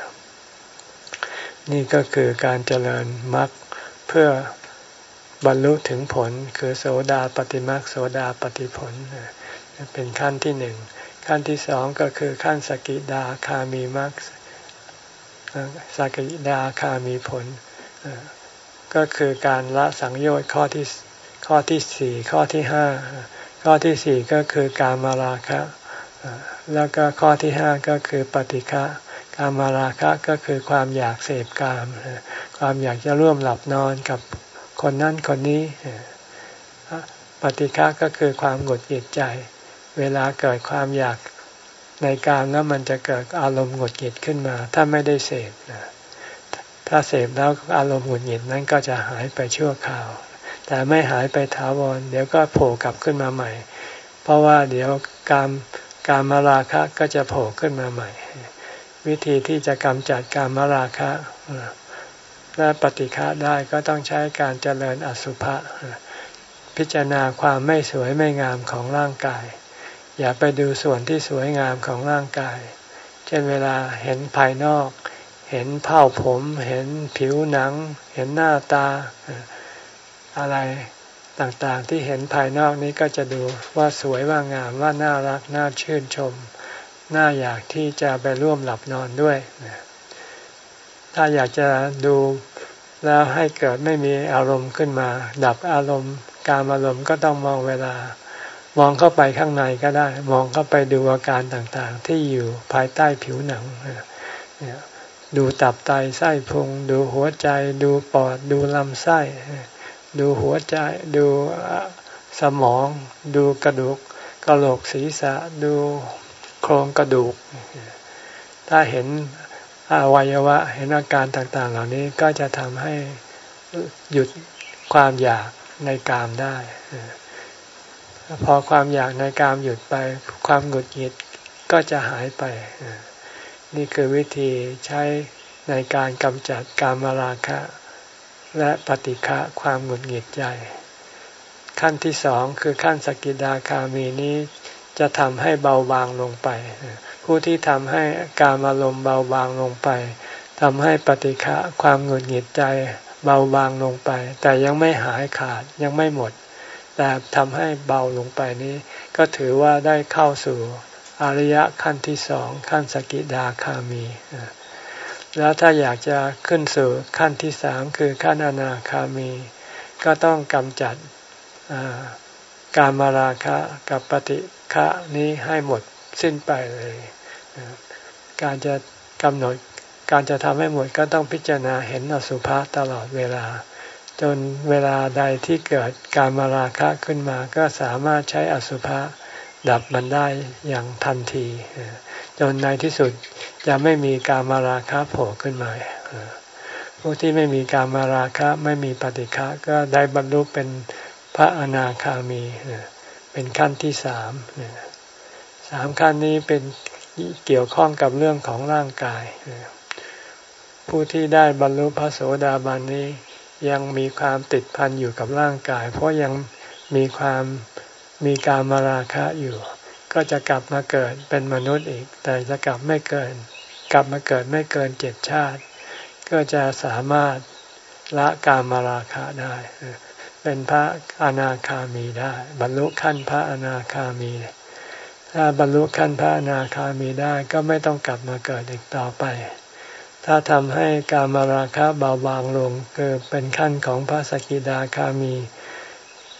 นี่ก็คือการเจริญมรรคเพื่อบรรลุถึงผลคือโสดาปัตติมรรคโสดาปัตติผลเป็นขั้นที่หนึ่งขั้นที่สองก็คือขั้นสกิทาคามีมรรคสกิทาคามีผลก็คือการละสังโยชน์ข้อที่ข้อที่สี่ข้อที่ห้าข้อที่สี่ก็คือกามราคะแล้วก็ข้อที่ห้าก็คือปฏิฆะกามราคะก็คือความอยากเสพกามความอยากจะร่วมหลับนอนกับคนนั้นคนนี้ปฏิฆะก็คือความหงุดหงิดใจเวลาเกิดความอยากในกามแล้วมันจะเกิดอารมณ์หงุดหงิดขึ้นมาถ้าไม่ได้เสพถ้าเสพแล้วอารมณ์หงุดหงิดนั้นก็จะหายไปชั่วคราวแต่ไม่หายไปถาวรเดี๋ยวก็โผล่กลับขึ้นมาใหม่เพราะว่าเดี๋ยวกามกามราคะก็จะโผล่ขึ้นมาใหม่วิธีที่จะกำจัดกามราคะและปฏิฆะได้ก็ต้องใช้การเจริญอสุภะพิจารณาความไม่สวยไม่งามของร่างกายอย่าไปดูส่วนที่สวยงามของร่างกายเช่นเวลาเห็นภายนอกเห็นเผ้าผมเห็นผิวหนังเห็นหน้าตาอะไรต่างๆที่เห็นภายนอกนี้ก็จะดูว่าสวยว่างามว่าน่ารักน่าชื่นชมน่าอยากที่จะไปร่วมหลับนอนด้วยถ้าอยากจะดูแล้วให้เกิดไม่มีอารมณ์ขึ้นมาดับอารมณ์กามอารมณ์ก็ต้องมองเวลามองเข้าไปข้างในก็ได้มองเข้าไปดูอาการต่างๆที่อยู่ภายใต้ผิวหนังดูตับไตไส้พุงดูหัวใจดูปอดดูลำไส้ดูหัวใจดูสมองดูกระดูกกระโหลกศีรษะดูโครงกระดูกถ้าเห็นอวัยวะเห็นอาการต่างๆเหล่านี้ก็จะทำให้หยุดความอยากในกามได้พอความอยากในกามหยุดไปความหงุดหงิดก็จะหายไปนี่คือวิธีใช้ในการกำจัดกามราคะและปฏิฆะความหงุดหงิดใจขั้นที่สองคือขั้นสกิทาคามีนี้จะทำให้เบาบางลงไปผู้ที่ทำให้กามอารมณ์เบาบางลงไปทำให้ปฏิฆะความหงุดหงิดใจเบาบางลงไปแต่ยังไม่หายขาดยังไม่หมดแต่ทำให้เบาลงไปนี้ก็ถือว่าได้เข้าสู่อริยขั้นที่สองขั้นสกิทาคามีแล้วถ้าอยากจะขึ้นสู่ขั้นที่สามคือขั้นอนาคามีก็ต้องกำจัดกามราคะกับปฏิฆะนี้ให้หมดสิ้นไปเลยการจะกำหนดการจะทำให้หมดก็ต้องพิจารณาเห็นอสุภะตลอดเวลาจนเวลาใดที่เกิดกามราคะขึ้นมาก็สามารถใช้อสุภะดับมันได้อย่างทันทีจนในที่สุดจะไม่มีกามราคะโผล่ขึ้นมาผู้ที่ไม่มีกามราคะไม่มีปฏิฆะก็ได้บรรลุเป็นพระอนาคามีเป็นขั้นที่สามสามขั้นนี้เป็นเกี่ยวข้องกับเรื่องของร่างกายผู้ที่ได้บรรลุพระโสดาบันนี้ยังมีความติดพันอยู่กับร่างกายเพราะยังมีความมีกามราคะอยู่ก็จะกลับมาเกิดเป็นมนุษย์อีกแต่จะกลับไม่เกินกลับมาเกิดไม่เกินเจ็ดชาติก็จะสามารถละกามราคะได้เป็นพระอนาคามีได้บรรลุขั้นพระอนาคามีถ้าบรรลุขั้นพระอนาคามีได้ก็ไม่ต้องกลับมาเกิดอีกต่อไปถ้าทำให้กามราคะเบาบางลงคือเป็นขั้นของพระสกิทาคามี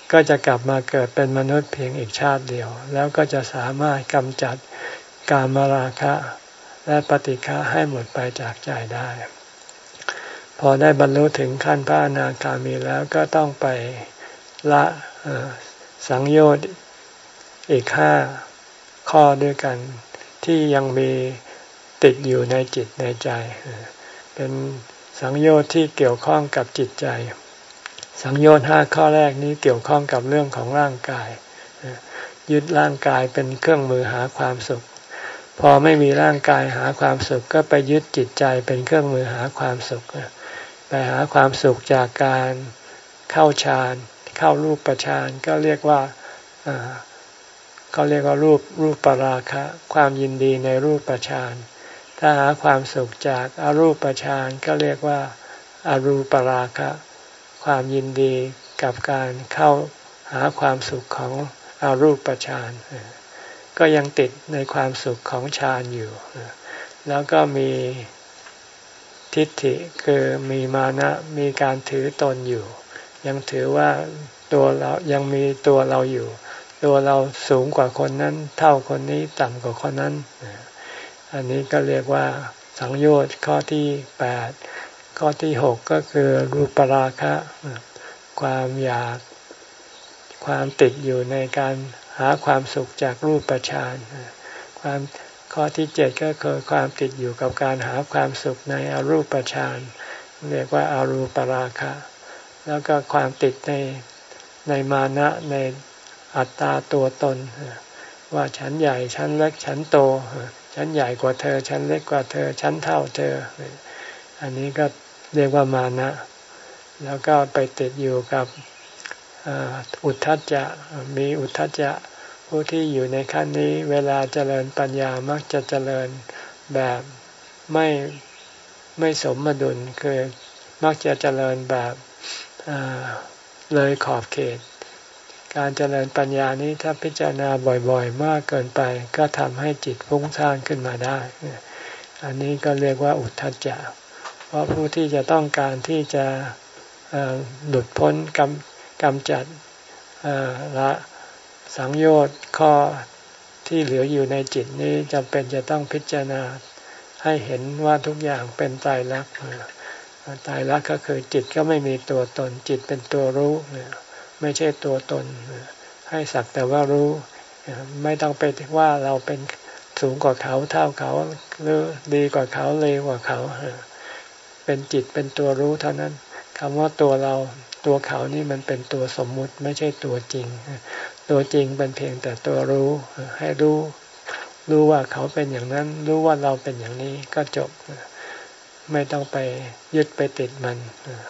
ก็จะกลับมาเกิดเป็นมนุษย์เพียงอีกชาติเดียว แล้วก็จะสามารถกำจัดกามราคะและปฏิฆะให้หมดไปจากใจได้ พอได้บรรลุถึงขั้นพระอนาคามีแล้วก็ต้องไปละสังโยชน์อีกห้าข้อด้วยกันที่ยังมีติดอยู่ในจิตในใจเป็นสังโยชน์ที่เกี่ยวข้องกับจิตใจสังโยชน์ห้าข้อแรกนี้เกี่ยวข้องกับเรื่องของร่างกายยึดร่างกายเป็นเครื่องมือหาความสุขพอไม่มีร่างกายหาความสุขก็ไปยึดจิตใจเป็นเครื่องมือหาความสุขไปหาความสุขจากการเข้าฌานเข้ารูปฌานก็เรียกว่าเขาเรียกว่ารูปรูปปราคะความยินดีในรูปฌานถ้าหาความสุขจากอรูปฌานก็เรียกว่าอรูปราคะความยินดีกับการเข้าหาความสุขของอรูปฌานก็ยังติดในความสุขของฌานอยู่แล้วก็มีทิฏฐิคือมีมานะมีการถือตนอยู่ยังถือว่าตัวเรายังมีตัวเราอยู่ตัวเราสูงกว่าคนนั้นเท่าคนนี้ต่ำกว่าคนนั้นอันนี้ก็เรียกว่าสังโยชน์ข้อที่แปดข้อที่หกก็คือรูปราคะความอยากความติดอยู่ในการหาความสุขจากรูปฌานความข้อที่เจ็ดก็คือความติดอยู่กับการหาความสุขในอรูปฌานเรียกว่าอารูปราคะแล้วก็ความติดในในมานะในอัตตาตัวตนว่าฉันใหญ่ฉันเล็กฉันโตฉันใหญ่กว่าเธอฉันเล็กกว่าเธอฉันเท่าเธออันนี้ก็เรียกว่ามานะแล้วก็ไปติดอยู่กับอุทธัจจะมีอุทธัจจะผู้ที่อยู่ในขั้นนี้เวลาเจริญปัญญามักจะเจริญแบบไม่ไม่สมดุลคือมักจะเจริญแบบเลยขอบเขตการเจริญปัญญานี้ถ้าพิจารณาบ่อยๆมากเกินไปก็ทำให้จิตฟุ้งซ่านขึ้นมาได้อันนี้ก็เรียกว่าอุทธัจจะเพราะผู้ที่จะต้องการที่จะหลุดพ้นกำกำจัดละสังโยชน์ข้อที่เหลืออยู่ในจิตนี้จำเป็นจะต้องพิจารณาให้เห็นว่าทุกอย่างเป็นไตรลักษณ์ไตรลักษณ์ก็คือจิตก็ไม่มีตัวตนจิตเป็นตัวรู้ไม่ใช่ตัวตนให้สักแต่ว่ารู้ไม่ต้องไปว่าเราเป็นสูงกว่าเขาเท่าเขาหรือดีกว่าเขาเลวกว่าเขาเป็นจิตเป็นตัวรู้เท่านั้นคำว่าตัวเราตัวเขานี่มันเป็นตัวสมมุติไม่ใช่ตัวจริงตัวจริงเป็นเพียงแต่ตัวรู้ให้รู้รู้ว่าเขาเป็นอย่างนั้นรู้ว่าเราเป็นอย่างนี้ก็จบไม่ต้องไปยึดไปติดมัน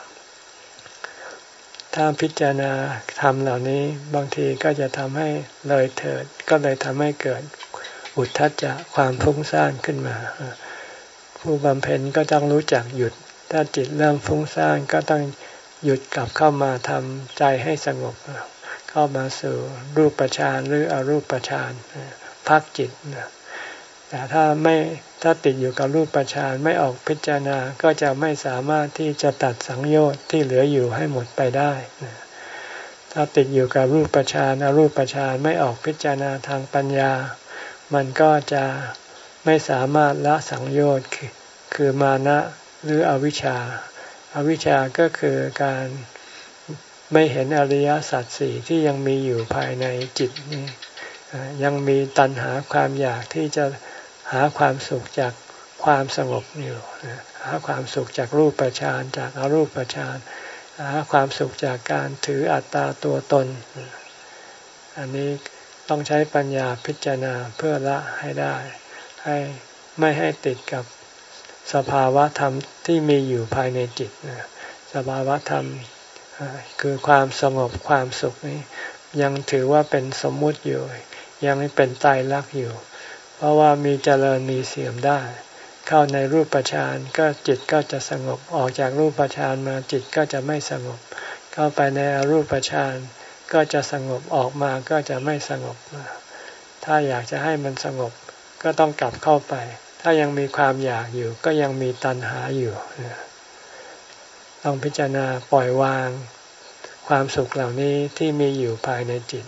ถ้าพิจารณาธรรมเหล่านี้บางทีก็จะทำให้เลยเถิดก็เลยทำให้เกิดอุทธัจจะความฟุ้งซ่านขึ้นมาผู้บำเพ็ญก็ต้องรู้จักหยุดถ้าจิตเริ่มฟุ้งซ่านก็ต้องหยุดกลับเข้ามาทำใจให้สงบเข้ามาสู่รูปฌานหรืออรูปฌานพักจิตแต่ถ้าไม่ถ้าติดอยู่กับรูปฌานไม่ออกพิจารณาก็จะไม่สามารถที่จะตัดสังโยชน์ที่เหลืออยู่ให้หมดไปได้ถ้าติดอยู่กับรูปฌานอรูปฌานไม่ออกพิจารณาทางปัญญามันก็จะไม่สามารถละสังโยชน์คือมานะหรืออวิชชาอวิชชาก็คือการไม่เห็นอริยสัจสี่ที่ยังมีอยู่ภายในจิตนี้ยังมีตัณหาความอยากที่จะหาความสุขจากความสงบอยู่หาความสุขจากรูปฌานจากอรูปฌานหาความสุขจากการถืออัตตาตัวตนอันนี้ต้องใช้ปัญญาพิจารณาเพื่อละให้ได้ให้ไม่ให้ติดกับสภาวะธรรมที่มีอยู่ภายในจิตสภาวะธรรมคือความสงบความสุขนี้ยังถือว่าเป็นสมมุติอยู่ยังเป็นไตรลักษณ์อยู่เพราะว่ามีเจริญมีเสื่อมได้เข้าในรูปฌานก็จิตก็จะสงบออกจากรูปฌานมาจิตก็จะไม่สงบเข้าไปในอรูปฌานก็จะสงบออกมาก็จะไม่สงบถ้าอยากจะให้มันสงบก็ต้องกลับเข้าไปถ้ายังมีความอยากอยู่ก็ยังมีตัณหาอยู่ต้องพิจารณาปล่อยวางความสุขเหล่านี้ที่มีอยู่ภายในจิต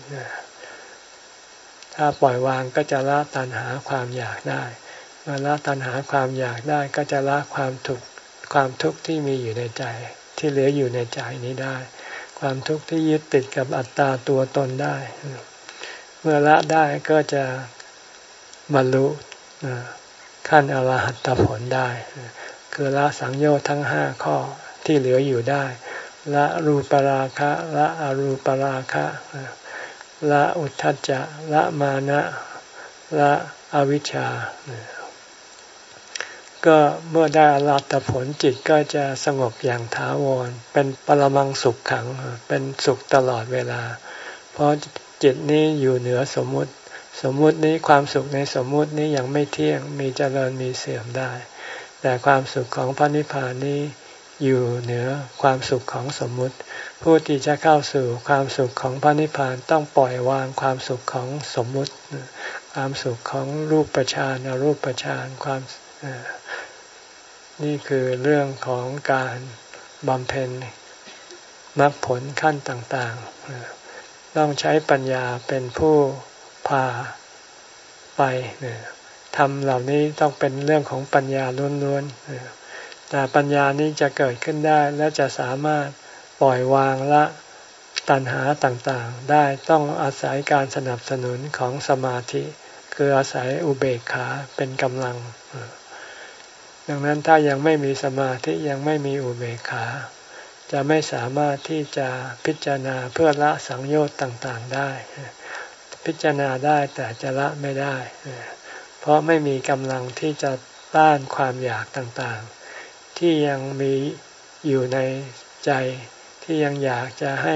ถ้าปล่อยวางก็จะละตัณหาความอยากได้เมื่อละตัณหาความอยากได้ก็จะละความทุกข์ความทุกข์ที่มีอยู่ในใจที่เหลืออยู่ในใจนี้ได้ความทุกข์ที่ยึดติดกับอัตตาตัวตนได้เมื่อละได้ก็จะบรรลุขั้นอรหัตผลได้คือละสังโยชน์ทั้งห้าข้อที่เหลืออยู่ได้ละรูปราคะละอรูปราคะละอุทธัจจะละมานะละอวิชชาก็เมื่อได้อรหัตผลจิตก็จะสงบอย่างถาวรเป็นปรมังสุขขังเป็นสุขตลอดเวลาเพราะจิตนี้อยู่เหนือสมมุติสมมุตินี้ความสุขในสมมุตินี้ยังไม่เที่ยงมีเจริญมีเสื่อมได้แต่ความสุขของพระนิพพานนี้อยู่เหนือความสุขของสมมุติผู้ที่จะเข้าสู่ความสุขของพระนิพพานต้องปล่อยวางความสุขของสมมุติความสุขของรูปฌานอรูปฌานความนี่คือเรื่องของการบำเพ็ญมรรคผลขั้นต่างๆต้องใช้ปัญญาเป็นผู้พาไปธรรมเหล่านี้ต้องเป็นเรื่องของปัญญาล้วนๆแต่ปัญญานี้จะเกิดขึ้นได้และจะสามารถปล่อยวางละตัณหาต่างๆได้ต้องอาศัยการสนับสนุนของสมาธิคืออาศัยอุเบกขาเป็นกำลังดังนั้นถ้ายังไม่มีสมาธิยังไม่มีอุเบกขาจะไม่สามารถที่จะพิจารณาเพื่อละสังโยชน์ต่างๆได้พิจารณาได้แต่จะละไม่ได้เพราะไม่มีกำลังที่จะต้านความอยากต่างๆที่ยังมีอยู่ในใจที่ยังอยากจะให้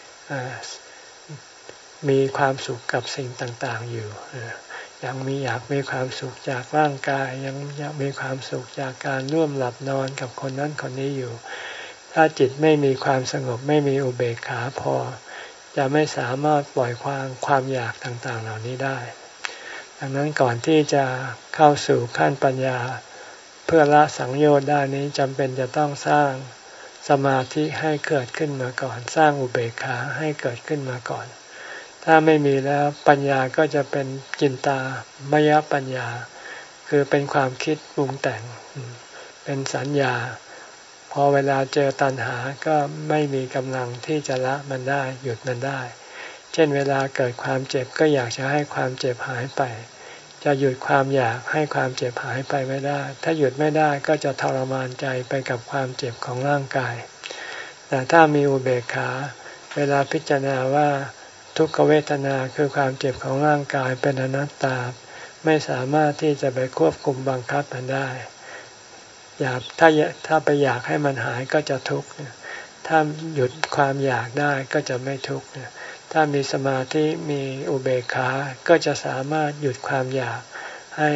มีความสุขกับสิ่งต่างๆอยู่ยังมีอยากมีความสุขจากร่างกายยังอยากมีความสุขจากการร่วมหลับนอนกับคนนั้นคนนี้อยู่ถ้าจิตไม่มีความสงบไม่มีอุเบกขาพอจะไม่สามารถปล่อยวางความอยากต่างๆเหล่านี้ได้ดังนั้นก่อนที่จะเข้าสู่ขั้นปัญญาเพื่อละสังโยชน์ได้นี้จำเป็นจะต้องสร้างสมาธิให้เกิดขึ้นมาก่อนสร้างอุเบกขาให้เกิดขึ้นมาก่อนถ้าไม่มีแล้วปัญญาก็จะเป็นจินตามยปัญญาคือเป็นความคิดปรุงแต่งเป็นสัญญาพอเวลาเจอตัณหาก็ไม่มีกำลังที่จะละมันได้หยุดมันได้เช่นเวลาเกิดความเจ็บก็อยากจะให้ความเจ็บหายไปจะหยุดความอยากให้ความเจ็บหายไปไม่ได้ถ้าหยุดไม่ได้ก็จะทรมานใจไปกับความเจ็บของร่างกายแต่ถ้ามีอุเบกขาเวลาพิจารณาว่าทุกขเวทนาคือความเจ็บของร่างกายเป็นอนัตตาไม่สามารถที่จะไปควบคุมบังคับมันได้อยากถ้าถ้าไปอยากให้มันหายก็จะทุกข์ถ้าหยุดความอยากได้ก็จะไม่ทุกข์ถ้ามีสมาธิมีอุเบกขาก็จะสามารถหยุดความอยากให้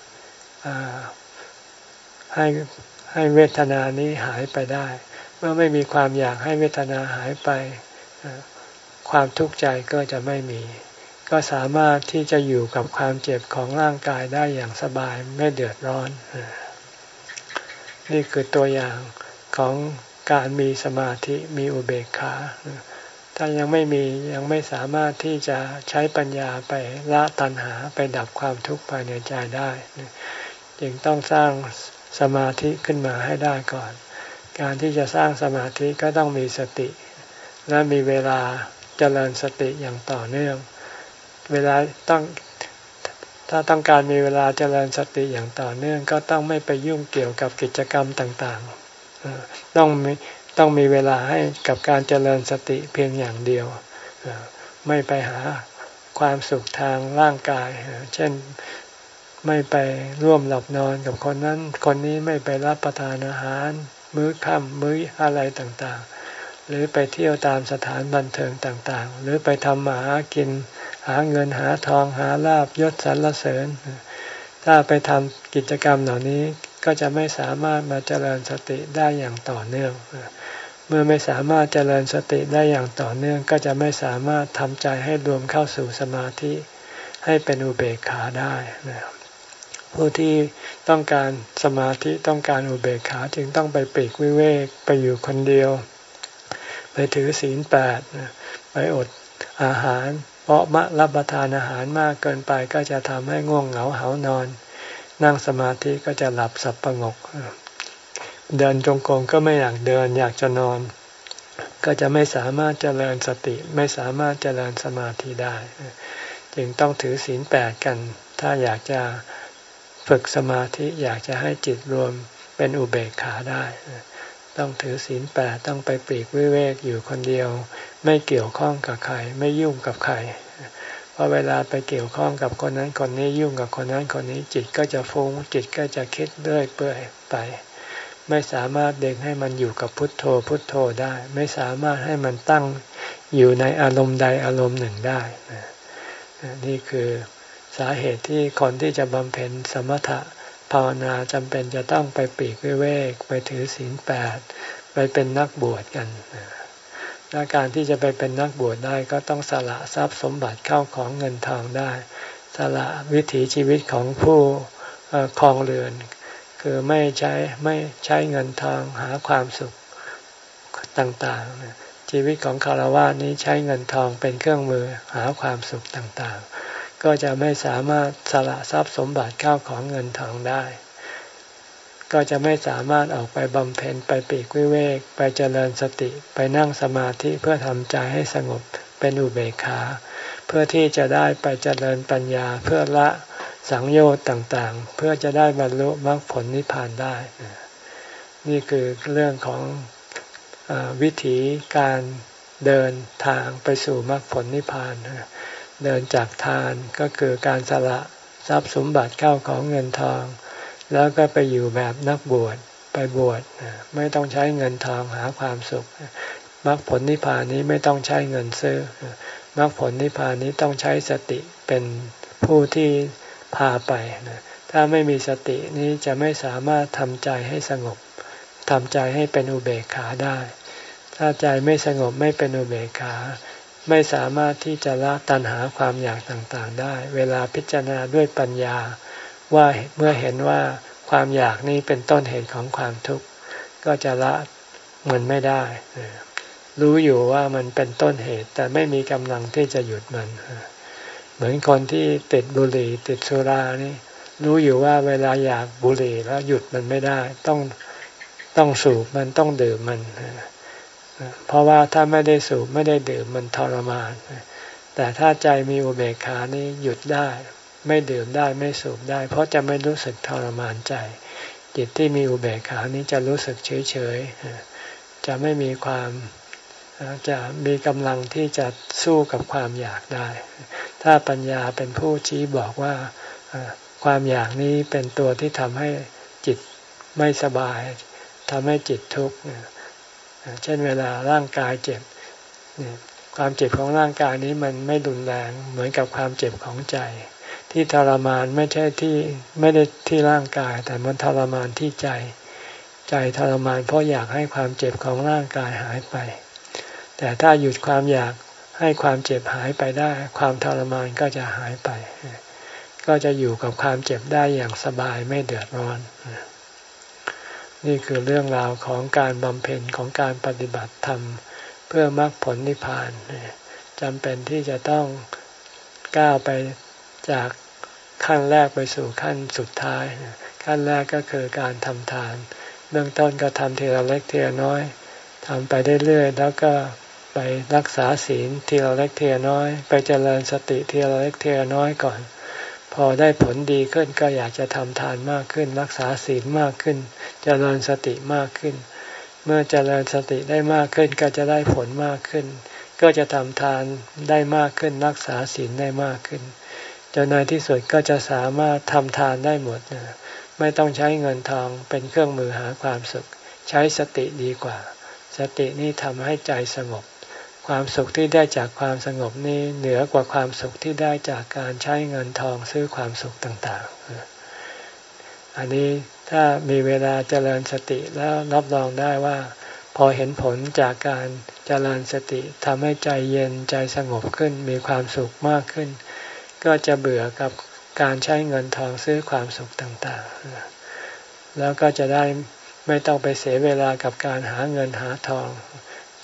ให้ให้เวทนานี้หายไปได้เมื่อไม่มีความอยากให้เวทนาหายไปความทุกข์ใจก็จะไม่มีก็สามารถที่จะอยู่กับความเจ็บของร่างกายได้อย่างสบายไม่เดือดร้อนนี่คือตัวอย่างของการมีสมาธิมีอุเบกขาถ้ายังไม่มียังไม่สามารถที่จะใช้ปัญญาไปละตัณหาไปดับความทุกข์ภายในใจได้จึงต้องสร้างสมาธิขึ้นมาให้ได้ก่อนการที่จะสร้างสมาธิก็ต้องมีสติและมีเวลาเจริญสติอย่างต่อเนื่องเวลาต้องถ้าต้องการมีเวลาเจริญสติอย่างต่อเนื่องก็ต้องไม่ไปยุ่งเกี่ยวกับกิจกรรมต่างๆต้องมีต้องมีเวลาให้กับการเจริญสติเพียงอย่างเดียวไม่ไปหาความสุขทางร่างกายเช่นไม่ไปร่วมหลับนอนกับคนนั้นคนนี้ไม่ไปรับประทานอาหารมื้อค่ำมื้ออะไรต่างๆหรือไปเที่ยวตามสถานบันเทิงต่างๆหรือไปทำมาหากินหาเงินหาทองหาลาภยศสรรเสริญถ้าไปทำกิจกรรมเหล่านี้ก็จะไม่สามารถมาเจริญสติได้อย่างต่อเนื่องเมื่อไม่สามารถเจริญสติได้อย่างต่อเนื่องก็จะไม่สามารถทำใจให้รวมเข้าสู่สมาธิให้เป็นอุเบกขาได้ผู้ที่ต้องการสมาธิต้องการอุเบกขาจึงต้องไปปลีกวิเวกไปอยู่คนเดียวไปไปถือศีลแปดไปอดอาหารเพราะมะรับประทานอาหารมากเกินไปก็จะทำให้ง่วงเหงาหานอนนั่งสมาธิก็จะหลับสับประงกเดินจงกรมก็ไม่อยากเดินอยากจะนอนก็จะไม่สามารถเจริญสติไม่สามารถเจริญสมาธิได้จึงต้องถือศีลแปดกันถ้าอยากจะฝึกสมาธิอยากจะให้จิตรวมเป็นอุเบกขาได้ต้องถือศีลแปดต้องไปปลีกวิเวกอยู่คนเดียวไม่เกี่ยวข้องกับใครไม่ยุ่งกับใครเพราะเวลาไปเกี่ยวข้องกับคนนั้นคนนี้ยุ่งกับคนนั้นคนนี้จิตก็จะฟุ้งจิตก็จะคิดเรื่อยเปื่อยไปไม่สามารถดึงให้มันอยู่กับพุทโธพุทโธได้ไม่สามารถให้มันตั้งอยู่ในอารมณ์ใดอารมณ์หนึ่งได้นี่คือสาเหตุที่คนที่จะบำเพ็ญสมถะภาวนาจำเป็นจะต้องไปปลีกวิเวกไปถือศีลแปดไปเป็นนักบวชกันและการที่จะไปเป็นนักบวชได้ก็ต้องสละทรัพย์สมบัติเข้าของเงินทองได้สละวิถีชีวิตของผู้ครองเรือนคือไม่ใช้ไม่ใช้เงินทองหาความสุขต่างๆชีวิตของคฤหัสถ์นี้ใช้เงินทองเป็นเครื่องมือหาความสุขต่างๆก็จะไม่สามารถสละทรัพย์สมบัติเข้าของเงินทองได้ก็จะไม่สามารถออกไปบำเพ็ญไปปลีกวิเวกไปเจริญสติไปนั่งสมาธิเพื่อทำใจให้สงบเป็นอุเบกขาเพื่อที่จะได้ไปเจริญปัญญาเพื่อละสังโยชน์ต่างๆเพื่อจะได้บรรลุมรรคผลนิพพานได้นี่คือเรื่องของเอ่อวิธีการเดินทางไปสู่มรรคผลนิพพานเดินจากทานก็คือการสละทรัพย์สมบัติเข้าของเงินทองแล้วก็ไปอยู่แบบนักบวชไปบวชไม่ต้องใช้เงินทองหาความสุขมรรคผลนิพพานนี้ไม่ต้องใช้เงินซื้อมรรคผลนิพพานนี้ต้องใช้สติเป็นผู้ที่พาไปถ้าไม่มีสตินี้จะไม่สามารถทำใจให้สงบทำใจให้เป็นอุเบกขาได้ถ้าใจไม่สงบไม่เป็นอุเบกขาไม่สามารถที่จะละตัณหาความอยากต่างๆได้เวลาพิจารณาด้วยปัญญาว่าเมื่อเห็นว่าความอยากนี้เป็นต้นเหตุของความทุกข์ก็จะละมันไม่ได้รู้อยู่ว่ามันเป็นต้นเหตุแต่ไม่มีกำลังที่จะหยุดมันเหมือนคนที่ติดบุหรี่ติดสุรานี่รู้อยู่ว่าเวลาอยากบุหรี่แล้วหยุดมันไม่ได้ต้องต้องสูบมันต้องดื่มมันเพราะว่าถ้าไม่ได้สูบไม่ได้ดื่มมันทรมานแต่ถ้าใจมีอุเบกขานี่หยุดได้ไม่ดื่มได้ไม่สูบได้เพราะจะไม่รู้สึกทรมานใจจิตที่มีอุเบกขานี้จะรู้สึกเฉยเฉยจะไม่มีความจะมีกำลังที่จะสู้กับความอยากได้ถ้าปัญญาเป็นผู้ชี้บอกว่าความอยากนี้เป็นตัวที่ทำให้จิตไม่สบายทำให้จิตทุกข์เช่นเวลาร่างกายเจ็บความเจ็บของร่างกายนี้มันไม่รุนแรงเหมือนกับความเจ็บของใจที่ทรมานไม่ใช่ที่ไม่ได้ที่ร่างกายแต่มันทรมานที่ใจใจทรมานเพราะอยากให้ความเจ็บของร่างกายหายไปแต่ถ้าหยุดความอยากให้ความเจ็บหายไปได้ความทรมานก็จะหายไปก็จะอยู่กับความเจ็บได้อย่างสบายไม่เดือดร้อนนี่คือเรื่องราวของการบำเพ็ญของการปฏิบัติธรรมเพื่อมรรคผลนิพพานจำเป็นที่จะต้องก้าวไปจากขั้นแรกไปสู่ขั้นสุดท้ายขั้นแรกก็คือการทำทานเบื้องต้นก็ทำทีละเล็กทีละน้อยทำไปเรื่อยๆแล้วก็ไปรักษาศีลทีละเล็กทีละน้อยไปเจริญสติทีละเล็กทีละน้อยก่อนพอได้ผลดีขึ้นก็อยากจะทำทานมากขึ้นรักษาศีลมากขึ้นเจริญสติมากขึ้นเมื่อเจริญสติได้มากขึ้นก็จะได้ผลมากขึ้นก็จะทำทานได้มากขึ้นรักษาศีลได้มากขึ้นจนในที่สุดก็จะสามารถทำทานได้หมดไม่ต้องใช้เงินทองเป็นเครื่องมือหาความสุขใช้สติดีกว่าสตินี่ทำให้ใจสงบความสุขที่ได้จากความสงบนี่เหนือกว่าความสุขที่ได้จากการใช้เงินทองซื้อความสุขต่างๆอันนี้ถ้ามีเวลาเจริญสติแล้วรับรองได้ว่าพอเห็นผลจากการเจริญสติทำให้ใจเย็นใจสงบขึ้นมีความสุขมากขึ้นก็จะเบื่อกับการใช้เงินทองซื้อความสุขต่างๆแล้วก็จะได้ไม่ต้องไปเสียเวลากับการหาเงินหาทอง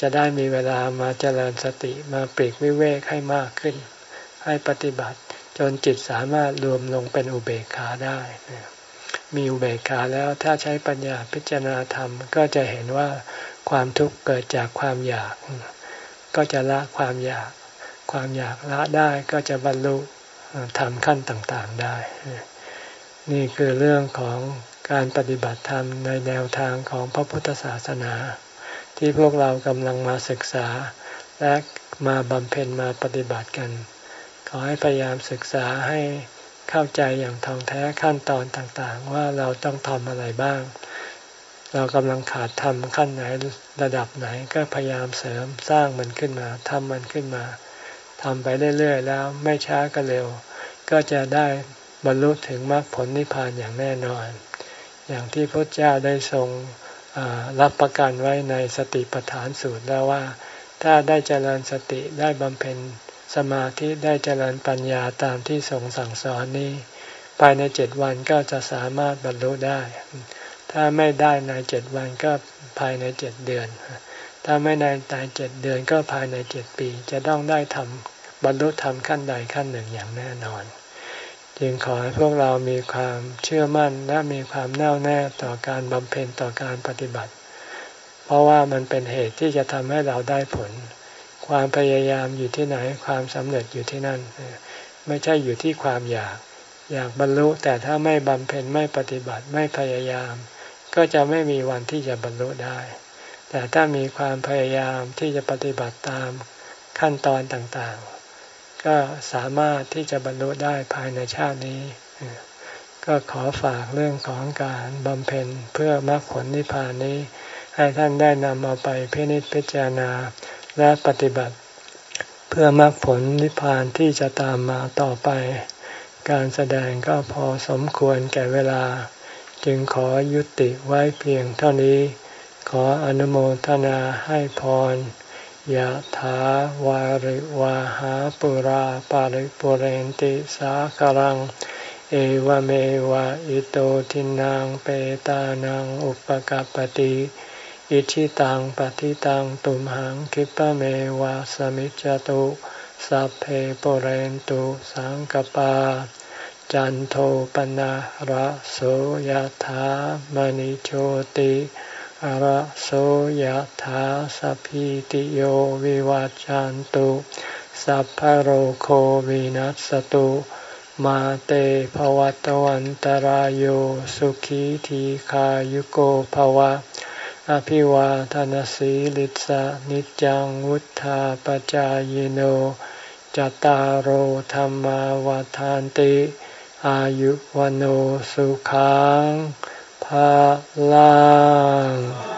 จะได้มีเวลามาเจริญสติมาปลีกวิเวกให้มากขึ้นให้ปฏิบัติจนจิตสามารถรวมลงเป็นอุเบกขาได้มีอุเบกขาแล้วถ้าใช้ปัญญาพิจารณาธรรมก็จะเห็นว่าความทุกข์เกิดจากความอยากก็จะละความอยากความอยากละได้ก็จะบรรลุธรรมขั้นต่างๆได้นี่คือเรื่องของการปฏิบัติธรรมในแนวทางของพระพุทธศาสนาที่พวกเรากำลังมาศึกษาและมาบำเพ็ญมาปฏิบัติกันขอให้พยายามศึกษาให้เข้าใจอย่างท่องแท้ขั้นตอนต่างๆว่าเราต้องทำอะไรบ้างเรากำลังขาดทำขั้นไหนระดับไหนก็พยายามเสริมสร้างมันขึ้นมาทำมันขึ้นมาทำไปเรื่อยๆแล้วไม่ช้าก็เร็วก็จะได้บรรลุถึงมรรคผลนิพพานอย่างแน่นอนอย่างที่พระเจ้าได้ทรงรับประกันไว้ในสติปัฏฐานสูตรแล้วว่าถ้าได้เจริญสติได้บำเพ็ญสมาธิได้เจริญปัญญาตามที่ทรงสั่งสอนนี้ภายในเจ็ดวันก็จะสามารถบรรลุได้ถ้าไม่ได้ในเจ็ดวันก็ภายในเจ็ดเดือนถ้าไม่ในในเจ็ดเดือนก็ภายในเจ็ดปีจะต้องได้ทำบรรลุธรรมขั้นใดขั้นหนึ่งอย่างแน่นอนจึงขอให้พวกเรามีความเชื่อมั่นและมีความแน่วแน่ต่อการบำเพ็ญต่อการปฏิบัติเพราะว่ามันเป็นเหตุที่จะทำให้เราได้ผลความพยายามอยู่ที่ไหนความสำเร็จอยู่ที่นั่นไม่ใช่อยู่ที่ความอยากอยากบรรลุแต่ถ้าไม่บำเพ็ญไม่ปฏิบัติไม่พยายามก็จะไม่มีวันที่จะบรรลุได้แต่ถ้ามีความพยายามที่จะปฏิบัติตามขั้นตอนต่างๆก็สามารถที่จะบรรลุได้ภายในชาตินี้ก็ขอฝากเรื่องของการบำเพ็ญเพื่อมรรคผลนิพพานนี้ให้ท่านได้นำเอาไปพินิจพิจารณาและปฏิบัติเพื่อมรรคผลนิพพานที่จะตามมาต่อไปการแสดงก็พอสมควรแก่เวลาจึงขอยุติไว้เพียงเท่านี้ขออนุโมทนาให้พรยะถาวาริวาหาปุราปาริปุเรนติสาคารังเอวเมวะอิโตทินังเปตานังอุปกัปปติอิชิตังปฏิตังตุมหังคิปะเมวะสมิจจตุสัพเพปุเรนตุสังกปาจันโทปนะระโสยถามณิโชติระโสยถาสัพพิติโยวิวัจจันตุสัพพะโรโควินัสตุมาเตภวัตวันตารโยสุขีทีขายุโกภวะอภิวาทนสีลิสะนิจังวุธาปจายโนจตารโหธรรมวาทานติอายุวันโอสุขังภาลัง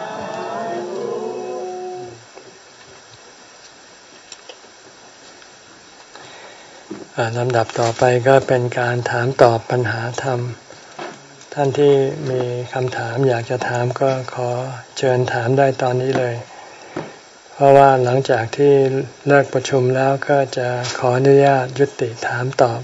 ลำดับต่อไปก็เป็นการถามตอบปัญหาธรรมท่านที่มีคำถามอยากจะถามก็ขอเชิญถามได้ตอนนี้เลยเพราะว่าหลังจากที่เลิกประชุมแล้วก็จะขออนุญาตยุติถามตอบ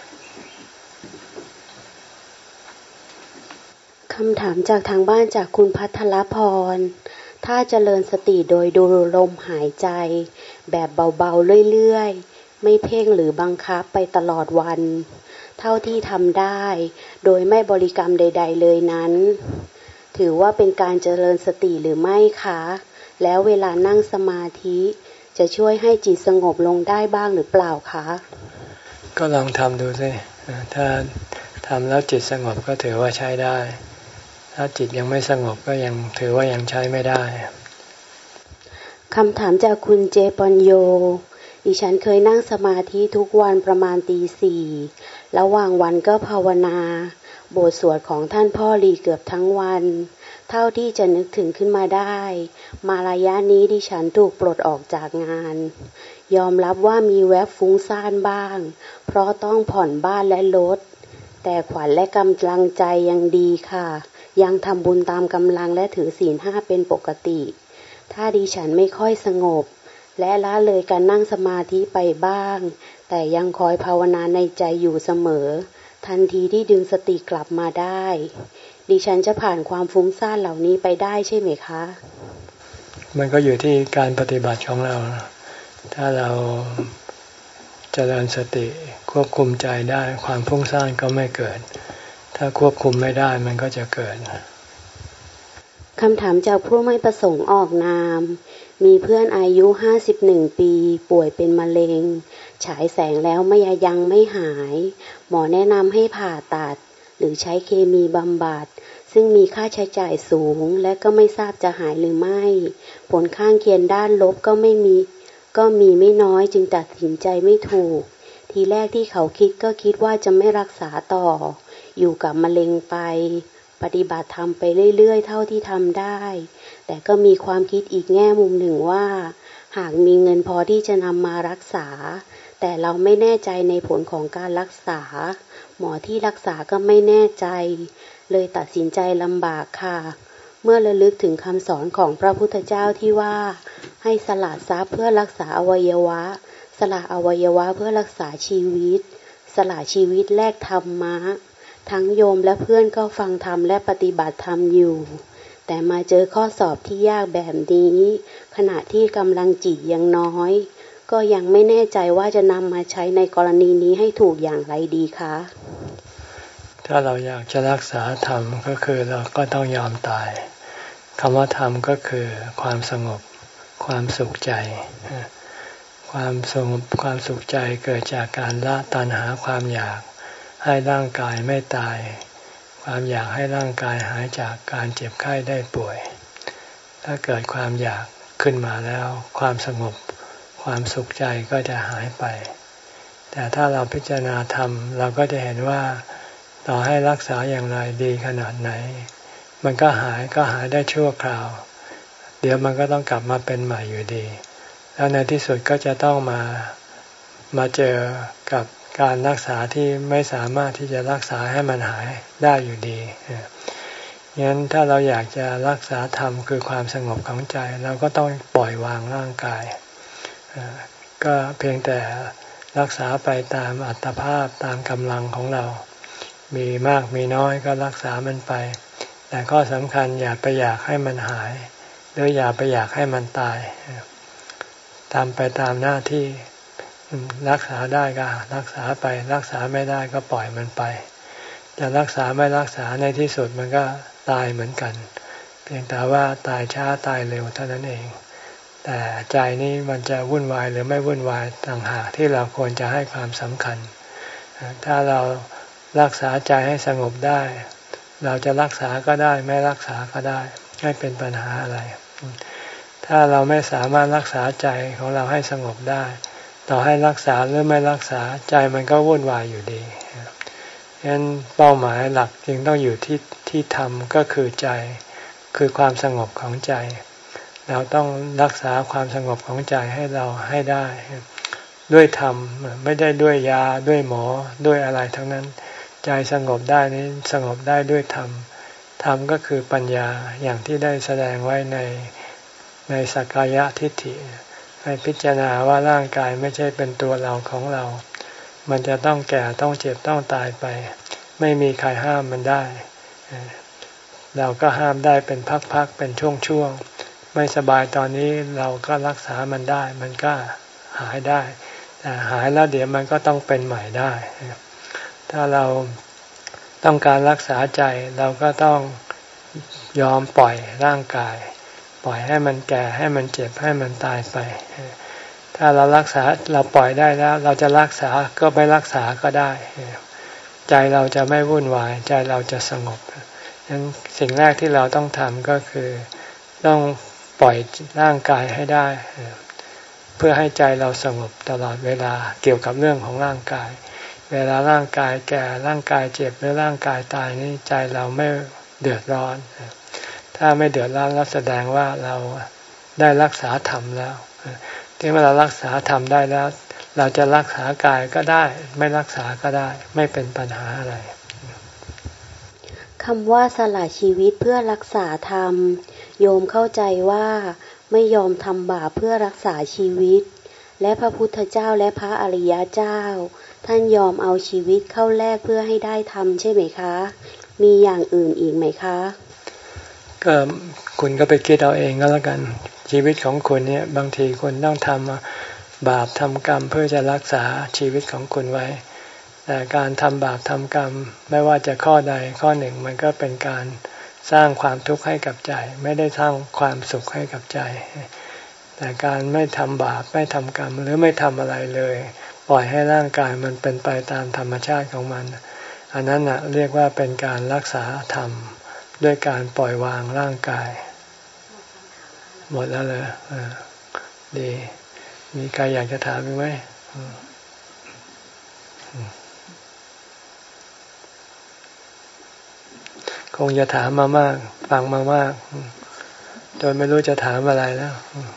คำถามจากทางบ้านจากคุณพัทรพรถ้าเจริญสติโดยดูลมหายใจแบบเบาๆเรื่อยๆไม่เพ่งหรือบังคับไปตลอดวันเท่าที่ทำได้โดยไม่บริกรรมใดๆเลยนั้นถือว่าเป็นการเจริญสติหรือไม่คะแล้วเวลานั่งสมาธิจะช่วยให้จิตสงบลงได้บ้างหรือเปล่าคะก็ลองทำดูสิถ้าทำแล้วจิตสงบก็ถือว่าใช้ได้ถ้าจิตยังไม่สงบก็ยังถือว่ายังใช้ไม่ได้คำถามจากคุณเจปัญโยดิฉันเคยนั่งสมาธิทุกวันประมาณตีสี่ระหว่างวันก็ภาวนาบทสวดของท่านพ่อรีเกือบทั้งวันเท่าที่จะนึกถึงขึ้นมาได้มาระยะนี้ดิฉันถูกปลดออกจากงานยอมรับว่ามีแวบฟุ้งซ่านบ้างเพราะต้องผ่อนบ้านและรถแต่ขวัญและกำลังใจยังดีค่ะยังทำบุญตามกำลังและถือศีลห้าเป็นปกติถ้าดิฉันไม่ค่อยสงบและละเลยการนั่งสมาธิไปบ้างแต่ยังคอยภาวนาในใจอยู่เสมอทันทีที่ดึงสติกลับมาได้ดิฉันจะผ่านความฟุ้งซ่านเหล่านี้ไปได้ใช่ไหมคะมันก็อยู่ที่การปฏิบัติของเรา ถ้าเราเจริญสติควบคุมใจได้ความฟุ้งซ่านก็ไม่เกิดถ้าควบคุมไม่ได้มันก็จะเกิดคำถามจากผู้ไม่ประสงค์ออกนามมีเพื่อนอายุห้าสิบเอ็ดปีป่วยเป็นมะเร็งฉายแสงแล้วไม่ยังไม่หายหมอแนะนำให้ผ่าตัดหรือใช้เคมีบำบัดซึ่งมีค่าใช้จ่ายสูงและก็ไม่ทราบจะหายหรือไม่ผลข้างเคียงด้านลบก็ไม่มีก็มีไม่น้อยจึงตัดสินใจไม่ถูกทีแรกที่เขาคิดก็คิดว่าจะไม่รักษาต่ออยู่กับมะเร็งไปปฏิบัติธรรมไปเรื่อยๆเท่าที่ทำได้แต่ก็มีความคิดอีกแง่มุมหนึ่งว่าหากมีเงินพอที่จะนำมารักษาแต่เราไม่แน่ใจในผลของการรักษาหมอที่รักษาก็ไม่แน่ใจเลยตัดสินใจลำบากค่ะเมื่อระลึกถึงคำสอนของพระพุทธเจ้าที่ว่าให้สละทรัพย์เพื่อรักษาอวัยวะสละอวัยวะเพื่อรักษาชีวิตสละชีวิตแลกธรรมะทั้งโยมและเพื่อนก็ฟังธรรมและปฏิบัติธรรมอยู่แต่มาเจอข้อสอบที่ยากแบบนี้ขณะที่กำลังจิตยังน้อยก็ยังไม่แน่ใจว่าจะนำมาใช้ในกรณีนี้ให้ถูกอย่างไรดีคะถ้าเราอยากจะรักษาธรรมก็คือเราก็ต้องยอมตายคำว่าธรรมก็คือความสงบความสุขใจความสงบความสุขใจเกิดจากการละตัณหาความอยากให้ร่างกายไม่ตายความอยากให้ร่างกายหายจากการเจ็บไข้ได้ป่วยถ้าเกิดความอยากขึ้นมาแล้วความสงบความสุขใจก็จะหายไปแต่ถ้าเราพิจารณาธรรมเราก็จะเห็นว่าต่อให้รักษาอย่างไรดีขนาดไหนมันก็หายก็หายได้ชั่วคราวเดี๋ยวมันก็ต้องกลับมาเป็นใหม่อยู่ดีแล้วในที่สุดก็จะต้องมามาเจอกับการรักษาที่ไม่สามารถที่จะรักษาให้มันหายได้อยู่ดีงั้นถ้าเราอยากจะรักษาธรรมคือความสงบของใจเราก็ต้องปล่อยวางร่างกายก็เพียงแต่รักษาไปตามอัตภาพตามกำลังของเรามีมากมีน้อยก็รักษามันไปแต่ข้อสำคัญอย่าไปอยากให้มันหายหรืออย่าไปอยากให้มันตายทำไปตามหน้าที่รักษาได้ก็รักษาไปรักษาไม่ได้ก็ปล่อยมันไปจะรักษาไม่รักษาในที่สุดมันก็ตายเหมือนกันเพียงแต่ว่าตายช้าตายเร็วเท่านั้นเองแต่ใจนี้มันจะวุ่นวายหรือไม่วุ่นวายต่างหากที่เราควรจะให้ความสำคัญถ้าเรารักษาใจให้สงบได้เราจะรักษาก็ได้ไม่รักษาก็ได้ไม่เป็นปัญหาอะไรถ้าเราไม่สามารถรักษาใจของเราให้สงบได้ต่อให้รักษาหรือไม่รักษาใจมันก็วุ่นวายอยู่ดีฉะนั้นเป้าหมายหลักจึงต้องอยู่ที่ที่ธรรมก็คือใจคือความสงบของใจเราต้องรักษาความสงบของใจให้เราให้ได้ด้วยธรรมไม่ได้ด้วยยาด้วยหมอด้วยอะไรทั้งนั้นใจสงบได้นี้สงบได้ด้วยธรรมธรรมก็คือปัญญาอย่างที่ได้แสดงไว้ในในสักกายทิฏฐิให้พิจารณาว่าร่างกายไม่ใช่เป็นตัวเราของเรามันจะต้องแก่ต้องเจ็บต้องตายไปไม่มีใครห้ามมันได้เราก็ห้ามได้เป็นพักๆเป็นช่วงๆไม่สบายตอนนี้เราก็รักษามันได้มันก็หายได้แต่หายแล้วเดี๋ยวมันก็ต้องเป็นใหม่ได้ถ้าเราต้องการรักษาใจเราก็ต้องยอมปล่อยร่างกายปล่อยให้มันแก่ให้มันเจ็บให้มันตายไปถ้าเรารักษาเราปล่อยได้แล้วเราจะรักษาก็ไม่รักษาก็ได้ใจเราจะไม่วุ่นวายใจเราจะสงบฉะนั้นสิ่งแรกที่เราต้องทำก็คือต้องปล่อยร่างกายให้ได้เพื่อให้ใจเราสงบตลอดเวลาเกี่ยวกับเรื่องของร่างกายเวลาร่างกายแก่ร่างกายเจ็บหรือร่างกายตายนี่ใจเราไม่เดือดร้อนถ้าไม่เดือดร้อนแล้วแสดงว่าเราได้รักษาธรรมแล้วที่เมื่อเรารักษาธรรมได้แล้วเราจะรักษากายก็ได้ไม่รักษาก็ได้ไม่เป็นปัญหาอะไรคำว่าสละชีวิตเพื่อรักษาธรรมโยมเข้าใจว่าไม่ยอมทำบาปเพื่อรักษาชีวิตและพระพุทธเจ้าและพระอริยเจ้าท่านยอมเอาชีวิตเข้าแลกเพื่อให้ได้ธรรมใช่ไหมคะมีอย่างอื่นอีกไหมคะก็คุณก็ไปคิดเอาเองก็แล้วกันชีวิตของคุณเนี่ยบางทีคุณต้องทำบาปทำกรรมเพื่อจะรักษาชีวิตของคุณไว้แต่การทำบาปทำกรรมไม่ว่าจะข้อใดข้อหนึ่งมันก็เป็นการสร้างความทุกข์ให้กับใจไม่ได้สร้างความสุขให้กับใจแต่การไม่ทำบาปไม่ทำกรรมหรือไม่ทำอะไรเลยปล่อยให้ร่างกายมันเป็นไปตามธรรมชาติของมันอันนั้นนะเรียกว่าเป็นการรักษาธรรมด้วยการปล่อยวางร่างกายหมดแล้วเลยดีมีใครอยากจะถามไหมคงจะถามมามากฟังมามากจนไม่รู้จะถามอะไรแล้ว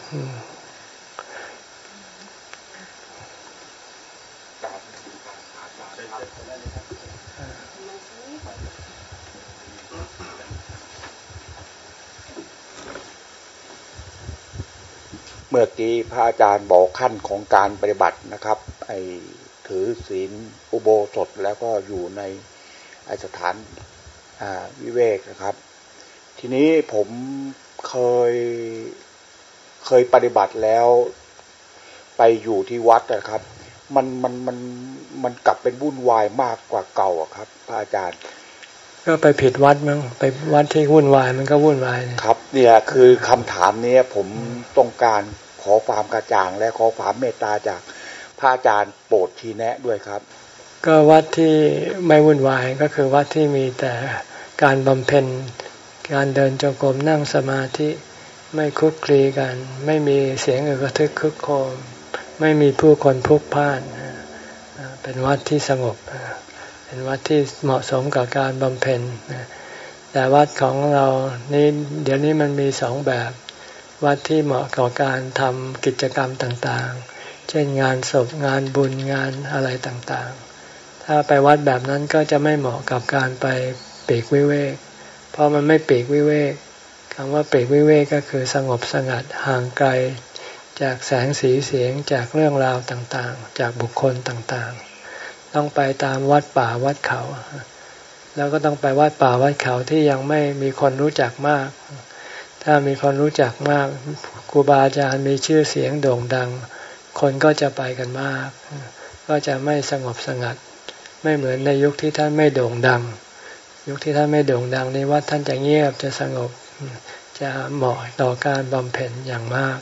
เมื่อกี้พระอาจารย์บอกขั้นของการปฏิบัตินะครับไอ้ถือศีลอุโบสถแล้วก็อยู่ในไอ้สถานวิเวกนะครับทีนี้ผมเคยเคยปฏิบัติแล้วไปอยู่ที่วัดนะครับมันมันมันมันกลับเป็นวุ่นวายมากกว่าเก่าอะครับพระอาจารย์ก็ไปผิดวัดมั้งไปวัดที่วุ่นวายมันก็วุ่นวายครับเนี่ยคือคำถามนี้ผมต้องการขอความกระจ่างและขอความเมตตาจากพระอาจารย์โปรดชี้แนะด้วยครับก็วัดที่ไม่วุ่นวายก็คือวัดที่มีแต่การบำเพ็ญการเดินจงกรมนั่งสมาธิไม่คลุกคลีกันไม่มีเสียงอึกระทึกคึกโครมไม่มีผู้คนพลุกพล่านเป็นวัดที่สงบเป็นวัดที่เหมาะสมกับการบำเพ็ญแต่วัดของเรานี่เดี๋ยวนี้มันมีสองแบบวัดที่เหมาะกับการทำกิจกรรมต่างๆเช่นงานศพงานบุญงานอะไรต่างๆถ้าไปวัดแบบนั้นก็จะไม่เหมาะกับการไปปีกวิเวกเพราะมันไม่ปีกวิเวกคำว่าปีกวิเวกก็คือสงบสงัดห่างไกลจากแสงสีเสียงจากเรื่องราวต่างๆจากบุคคลต่างๆต้องไปตามวัดป่าวัดเขาแล้วก็ต้องไปวัดป่าวัดเขาที่ยังไม่มีคนรู้จักมากถ้ามีคนรู้จักมากครูบาอาจารย์มีชื่อเสียงโด่งดังคนก็จะไปกันมากก็จะไม่สงบสงัดไม่เหมือนในยุคที่ท่านไม่โด่งดังยุคที่ท่านไม่โด่งดังนี้วัดท่านจะเงียบจะสงบจะเหมาะต่อการบำเพ็ญอย่างมาก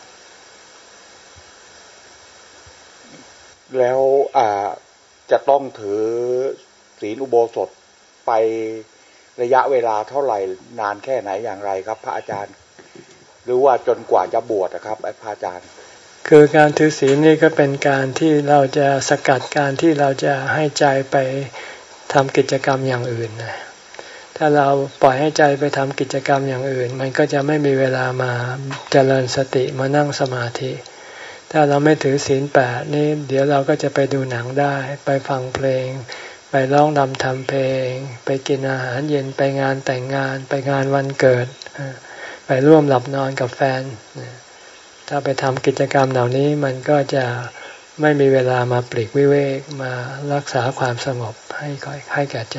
แล้วอ่าจะต้องถือศีลอุโบสถไประยะเวลาเท่าไหร่นานแค่ไหนอย่างไรครับพระอาจารย์หรือว่าจนกว่าจะบวชนะครับพระอาจารย์คือการถือศีลนี่ก็เป็นการที่เราจะสกัดการที่เราจะให้ใจไปทำกิจกรรมอย่างอื่นนะถ้าเราปล่อยให้ใจไปทำกิจกรรมอย่างอื่นมันก็จะไม่มีเวลามาเจริญสติมานั่งสมาธิถ้าเราไม่ถือศีลแปดนี่เดี๋ยวเราก็จะไปดูหนังได้ไปฟังเพลงไปร้องรำทำเพลงไปกินอาหารเย็นไปงานแต่งงานไปงานวันเกิดไปร่วมหลับนอนกับแฟนถ้าไปทำกิจกรรมเหล่านี้มันก็จะไม่มีเวลามาปลีกวิเวกมารักษาความสงบให้ให้แก่ใจ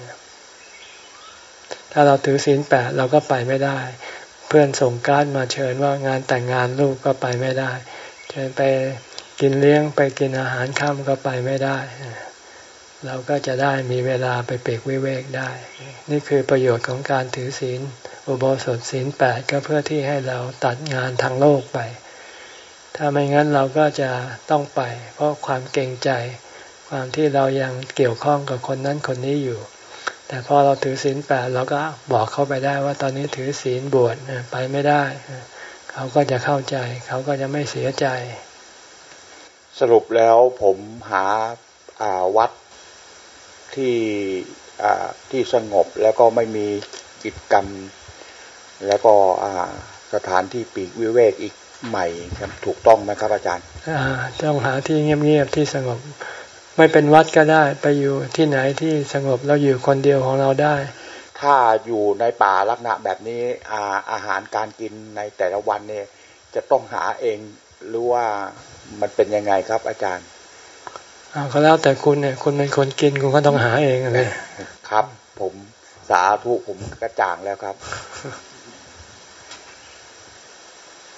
ถ้าเราถือศีลแปดเราก็ไปไม่ได้เพื่อนส่งการ์ดมาเชิญว่างานแต่งงานลูกก็ไปไม่ได้เชิญไปกินเลี้ยงไปกินอาหารค่ำก็ไปไม่ได้เราก็จะได้มีเวลาไปปลีกวิเวกได้นี่คือประโยชน์ของการถือศีลอุโบสถศีลแปดก็เพื่อที่ให้เราตัดงานทางโลกไปถ้าไม่งั้นเราก็จะต้องไปเพราะความเกรงใจความที่เรายังเกี่ยวข้องกับคนนั้นคนนี้อยู่แต่พอเราถือศีลแปดเราก็บอกเขาไปได้ว่าตอนนี้ถือศีลบวชไปไม่ได้เขาก็จะเข้าใจเขาก็จะไม่เสียใจสรุปแล้วผมหาอ่าวัดที่อ่าที่สงบแล้วก็ไม่มีกิจกรรมแล้วก็อ่าสถานที่ปีกวิเวกอีกใหม่ครับถูกต้องไหมครับอาจารย์อ่าต้องหาที่เงียบๆที่สงบไม่เป็นวัดก็ได้ไปอยู่ที่ไหนที่สงบแล้วอยู่คนเดียวของเราได้ถ้าอยู่ในป่าลักษณะแบบนี้อาอาหารการกินในแต่ละวันเนี่ยจะต้องหาเองหรือว่ามันเป็นยังไงครับอาจารย์อ่าก็แล้วแต่คุณเนี่ยคุณเป็นคนกินคุณก็ต้องหาเองเลยครับผมสาธุผมกระจ่างแล้วครับ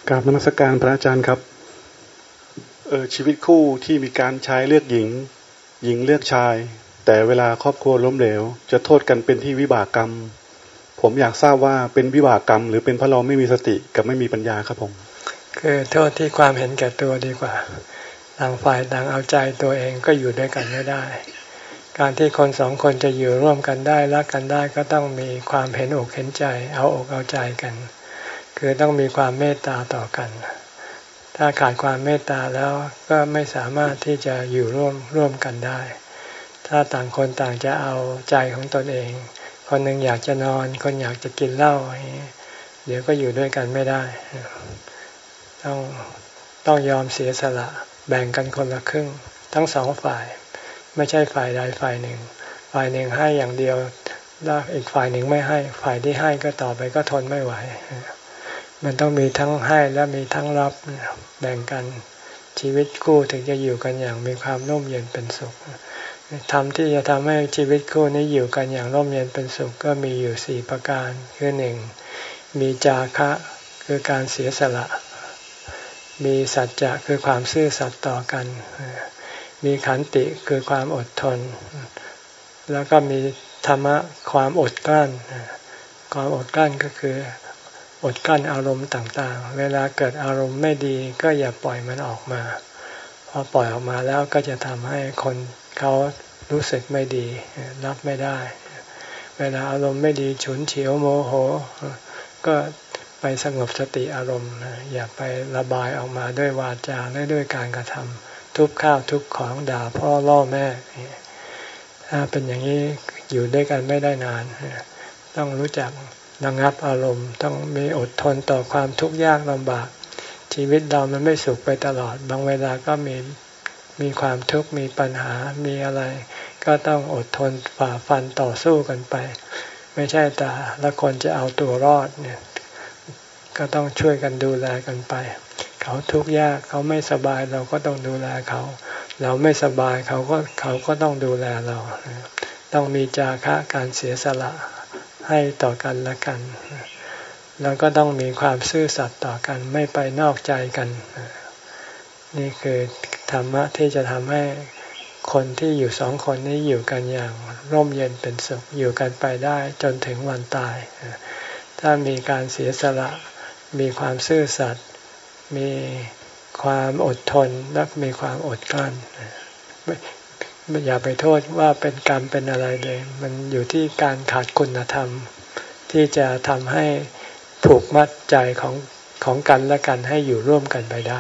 กราบนมัสการพระอาจารย์ครับเออชีวิตคู่ที่มีการชายเลือกหญิงหญิงเลือกชายแต่เวลาครอบครัวล้มเหลวจะโทษกันเป็นที่วิบากกรรมผมอยากทราบว่าเป็นวิบากกรรมหรือเป็นเพราะเราไม่มีสติกับไม่มีปัญญาครับผมคือโทษที่ความเห็นแก่ตัวดีกว่าต่างฝ่ายต่างเอาใจตัวเองก็อยู่ด้วยกันไม่ได้การที่คนสองคนจะอยู่ร่วมกันได้รักกันได้ก็ต้องมีความเห็นอกเห็นใจเอาอกเอาใจกันคือต้องมีความเมตตาต่อกันถ้าขาดความเมตตาแล้วก็ไม่สามารถที่จะอยู่ร่วมร่วมกันได้ถ้าต่างคนต่างจะเอาใจของตนเองคนหนึ่งอยากจะนอนคนอยากจะกินเหล้าเดี๋ยวก็อยู่ด้วยกันไม่ได้ต้องต้องยอมเสียสละแบ่งกันคนละครึ่งทั้งสองฝ่ายไม่ใช่ฝ่ายใดฝ่ายหนึ่งฝ่ายหนึ่งให้อย่างเดียวแล้วอีกฝ่ายหนึ่งไม่ให้ฝ่ายที่ให้ก็ต่อไปก็ทนไม่ไหวมันต้องมีทั้งให้และมีทั้งรับแบ่งกันชีวิตคู่ถึงจะอยู่กันอย่างมีความร่มเย็นเป็นสุขธรรมที่จะทำให้ชีวิตคู่นี้อยู่กันอย่างร่มเย็นเป็นสุขก็มีอยู่สี่ประการคือหนึ่งมีจาคะคือการเสียสละมีสัจจะคือความซื่อสัตย์ต่อกันมีขันติคือความอดทนแล้วก็มีธรรมะความอดกลั้นความอดกลั้นก็คืออดกลั้นอารมณ์ต่างๆเวลาเกิดอารมณ์ไม่ดีก็อย่าปล่อยมันออกมาพอปล่อยออกมาแล้วก็จะทำให้คนเขารู้สึกไม่ดีรับไม่ได้เวลาอารมณ์ไม่ดีฉุนเฉียวโมโหก็ไปสงบสติอารมณ์อย่าไประบายออกมาด้วยวาจาและด้วยการกระทำทุบข้าวทุบของด่าพ่อล่อแม่ถ้าเป็นอย่างนี้อยู่ด้วยกันไม่ได้นานต้องรู้จักระงับอารมณ์ต้องมีอดทนต่อความทุกข์ยากลำบากชีวิตเรามันไม่สุขไปตลอดบางเวลาก็มีมีความทุกข์มีปัญหามีอะไรก็ต้องอดทนฝ่าฟันต่อสู้กันไปไม่ใช่แต่ละคนจะเอาตัวรอดเนี่ยก็ต้องช่วยกันดูแลกันไปเขาทุกข์ยากเขาไม่สบายเราก็ต้องดูแลเขาเราไม่สบายเขาก็เขาก็ต้องดูแลเราต้องมีจาคะการเสียสละให้ต่อกันและกันแล้วก็ต้องมีความซื่อสัตย์ต่อกันไม่ไปนอกใจกันนี่คือธรรมะที่จะทำให้คนที่อยู่สองคนนี้อยู่กันอย่างร่มเย็นเป็นสุขอยู่กันไปได้จนถึงวันตายถ้ามีการเสียสละมีความซื่อสัตย์มีความอดทนและมีความอดกลั้นไม่อย่าไปโทษว่าเป็นกรรมเป็นอะไรเลยมันอยู่ที่การขาดคุณธรรมที่จะทำให้ผูกมัดใจของของกันและกันให้อยู่ร่วมกันไปได้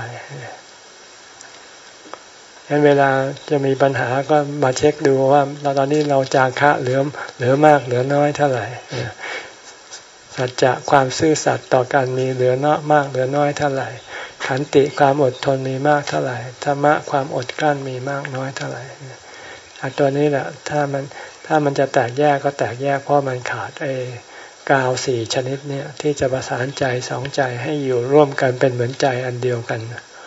ฉะนั้นเวลาจะมีปัญหาก็มาเช็คดูว่าตอนนี้เราจาคะเหลือเหลือมากเหลือน้อยเท่าไหร่สัจจะความซื่อสัตย์ต่อกันมีเหลือน้อยมากเหลือน้อยเท่าไหร่ขันติความอดทนมีมากเท่าไหร่ธรรมะความอดกลั้นมีมากน้อยเท่าไหร่อันตัวนี้แหละถ้ามันถ้ามันจะแตกแยกก็แตกแยกเพราะมันขาดไอ้กาวสี่ชนิดเนี่ยที่จะประสานใจสองใจให้อยู่ร่วมกันเป็นเหมือนใจอันเดียวกัน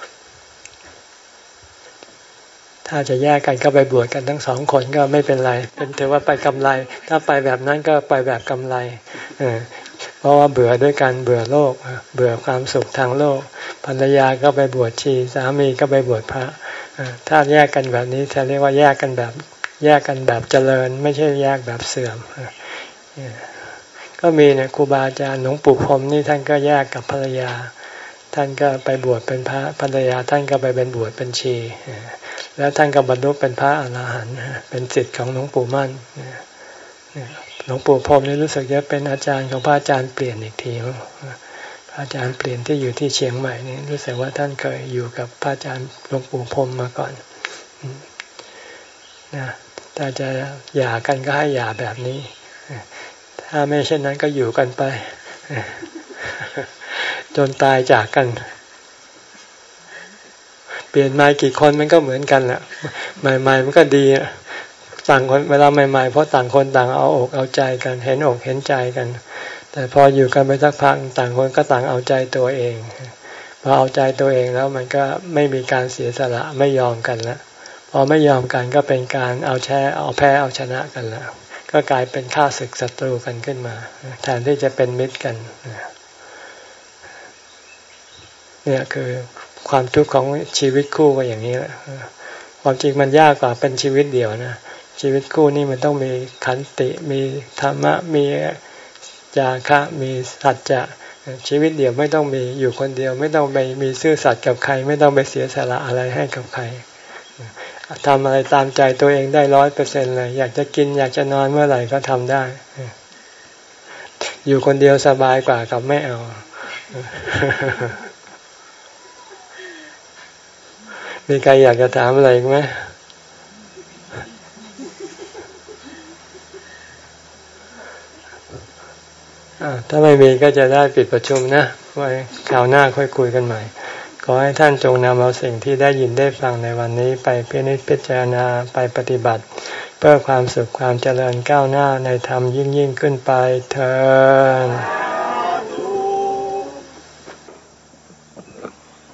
ถ้าจะแยกกันก็ไปบวชกันทั้งสองคนก็ไม่เป็นไรเป็นถือว่าไปกำไรถ้าไปแบบนั้นก็ไปแบบกำไรเออเพราะว่าเบื่อด้วยกันเบื่อโลกเบื่อความสุขทางโลกภรรยาก็ไปบวชชีสามีก็ไปบวชพระถ้าแยกกันแบบนี้จะเรียกว่าแยกกันแบบแยกกันแบบเจริญไม่ใช่แยกแบบเสื่อมก็มีเนี่ยครูบาอาจารย์หลวงปู่พรหมนี่ท่านก็แยกกับภรรยาท่านก็ไปบวชเป็นพระภรรยาท่านก็ไปเป็นบวชเป็นชีแล้วท่านก็บรรลุเป็นพระอรหันต์เป็นศิษย์ของหลวงปู่มั่นหลวงปู่พรหมนี่รู้สึกจะเป็นอาจารย์ของพระอาจารย์เปลี่ยนอีกทีพระอาจารย์เปลี่ยนที่อยู่ที่เชียงใหม่นี่รู้สึกว่าท่านเคยอยู่กับพระอาจารย์หลวงปู่พรหมมาก่อนนะถ้าจะหย่ากันก็ให้หย่าแบบนี้ถ้าไม่เช่นนั้นก็อยู่กันไปจนตายจากกันเปลี่ยนมากี่คนมันก็เหมือนกันแหละใหม่ๆมันก็ดีต่างคนเวลาใหม่ๆเพราะต่างคนต่างเอาอกเอาใจกันเห็นอกเห็นใจกันแต่พออยู่กันไปสักพักต่างคนก็ต่างเอาใจตัวเองพอเอาใจตัวเองแล้วมันก็ไม่มีการเสียสละไม่ยอมกันแล้วพอไม่ยอมกันก็เป็นการเอาแพ้เอาแพ้เอาชนะกันแล้วก็กลายเป็นข้าศึกศัตรูกันขึ้นมาแทนที่จะเป็นมิตรกันเนี่ยคือความทุกข์ของชีวิตคู่ก็อย่างนี้แหละความจริงมันยากกว่าเป็นชีวิตเดี่ยวนะชีวิตคู่นี่มันต้องมีขันติมีธรรมะมีจาคะมีสัจจะชีวิตเดี่ยวไม่ต้องมีอยู่คนเดียวไม่ต้องไปมีซื่อสัตย์กับใครไม่ต้องไปเสียสละอะไรให้กับใครทำอะไรตามใจตัวเองได้ร้อยเปอร์เซ็นต์เลยอยากจะกินอยากจะนอนเมื่อไหร่ก็ทำได้อยู่คนเดียวสบายกว่ากับไม่เอามีใครอยากจะถามอะไรไหมถ้าไม่มีก็จะได้ปิดประชุมนะไว้คราวหน้าค่อยคุยกันใหม่ขอให้ท่านจงนำเอาสิ่งที่ได้ยินได้ฟังในวันนี้ไปพินิจพิจารณาไปปฏิบัติเพื่อความสุขความเจริญก้าวหน้าในธรรมยิ่งยิ่งขึ้นไปเถิด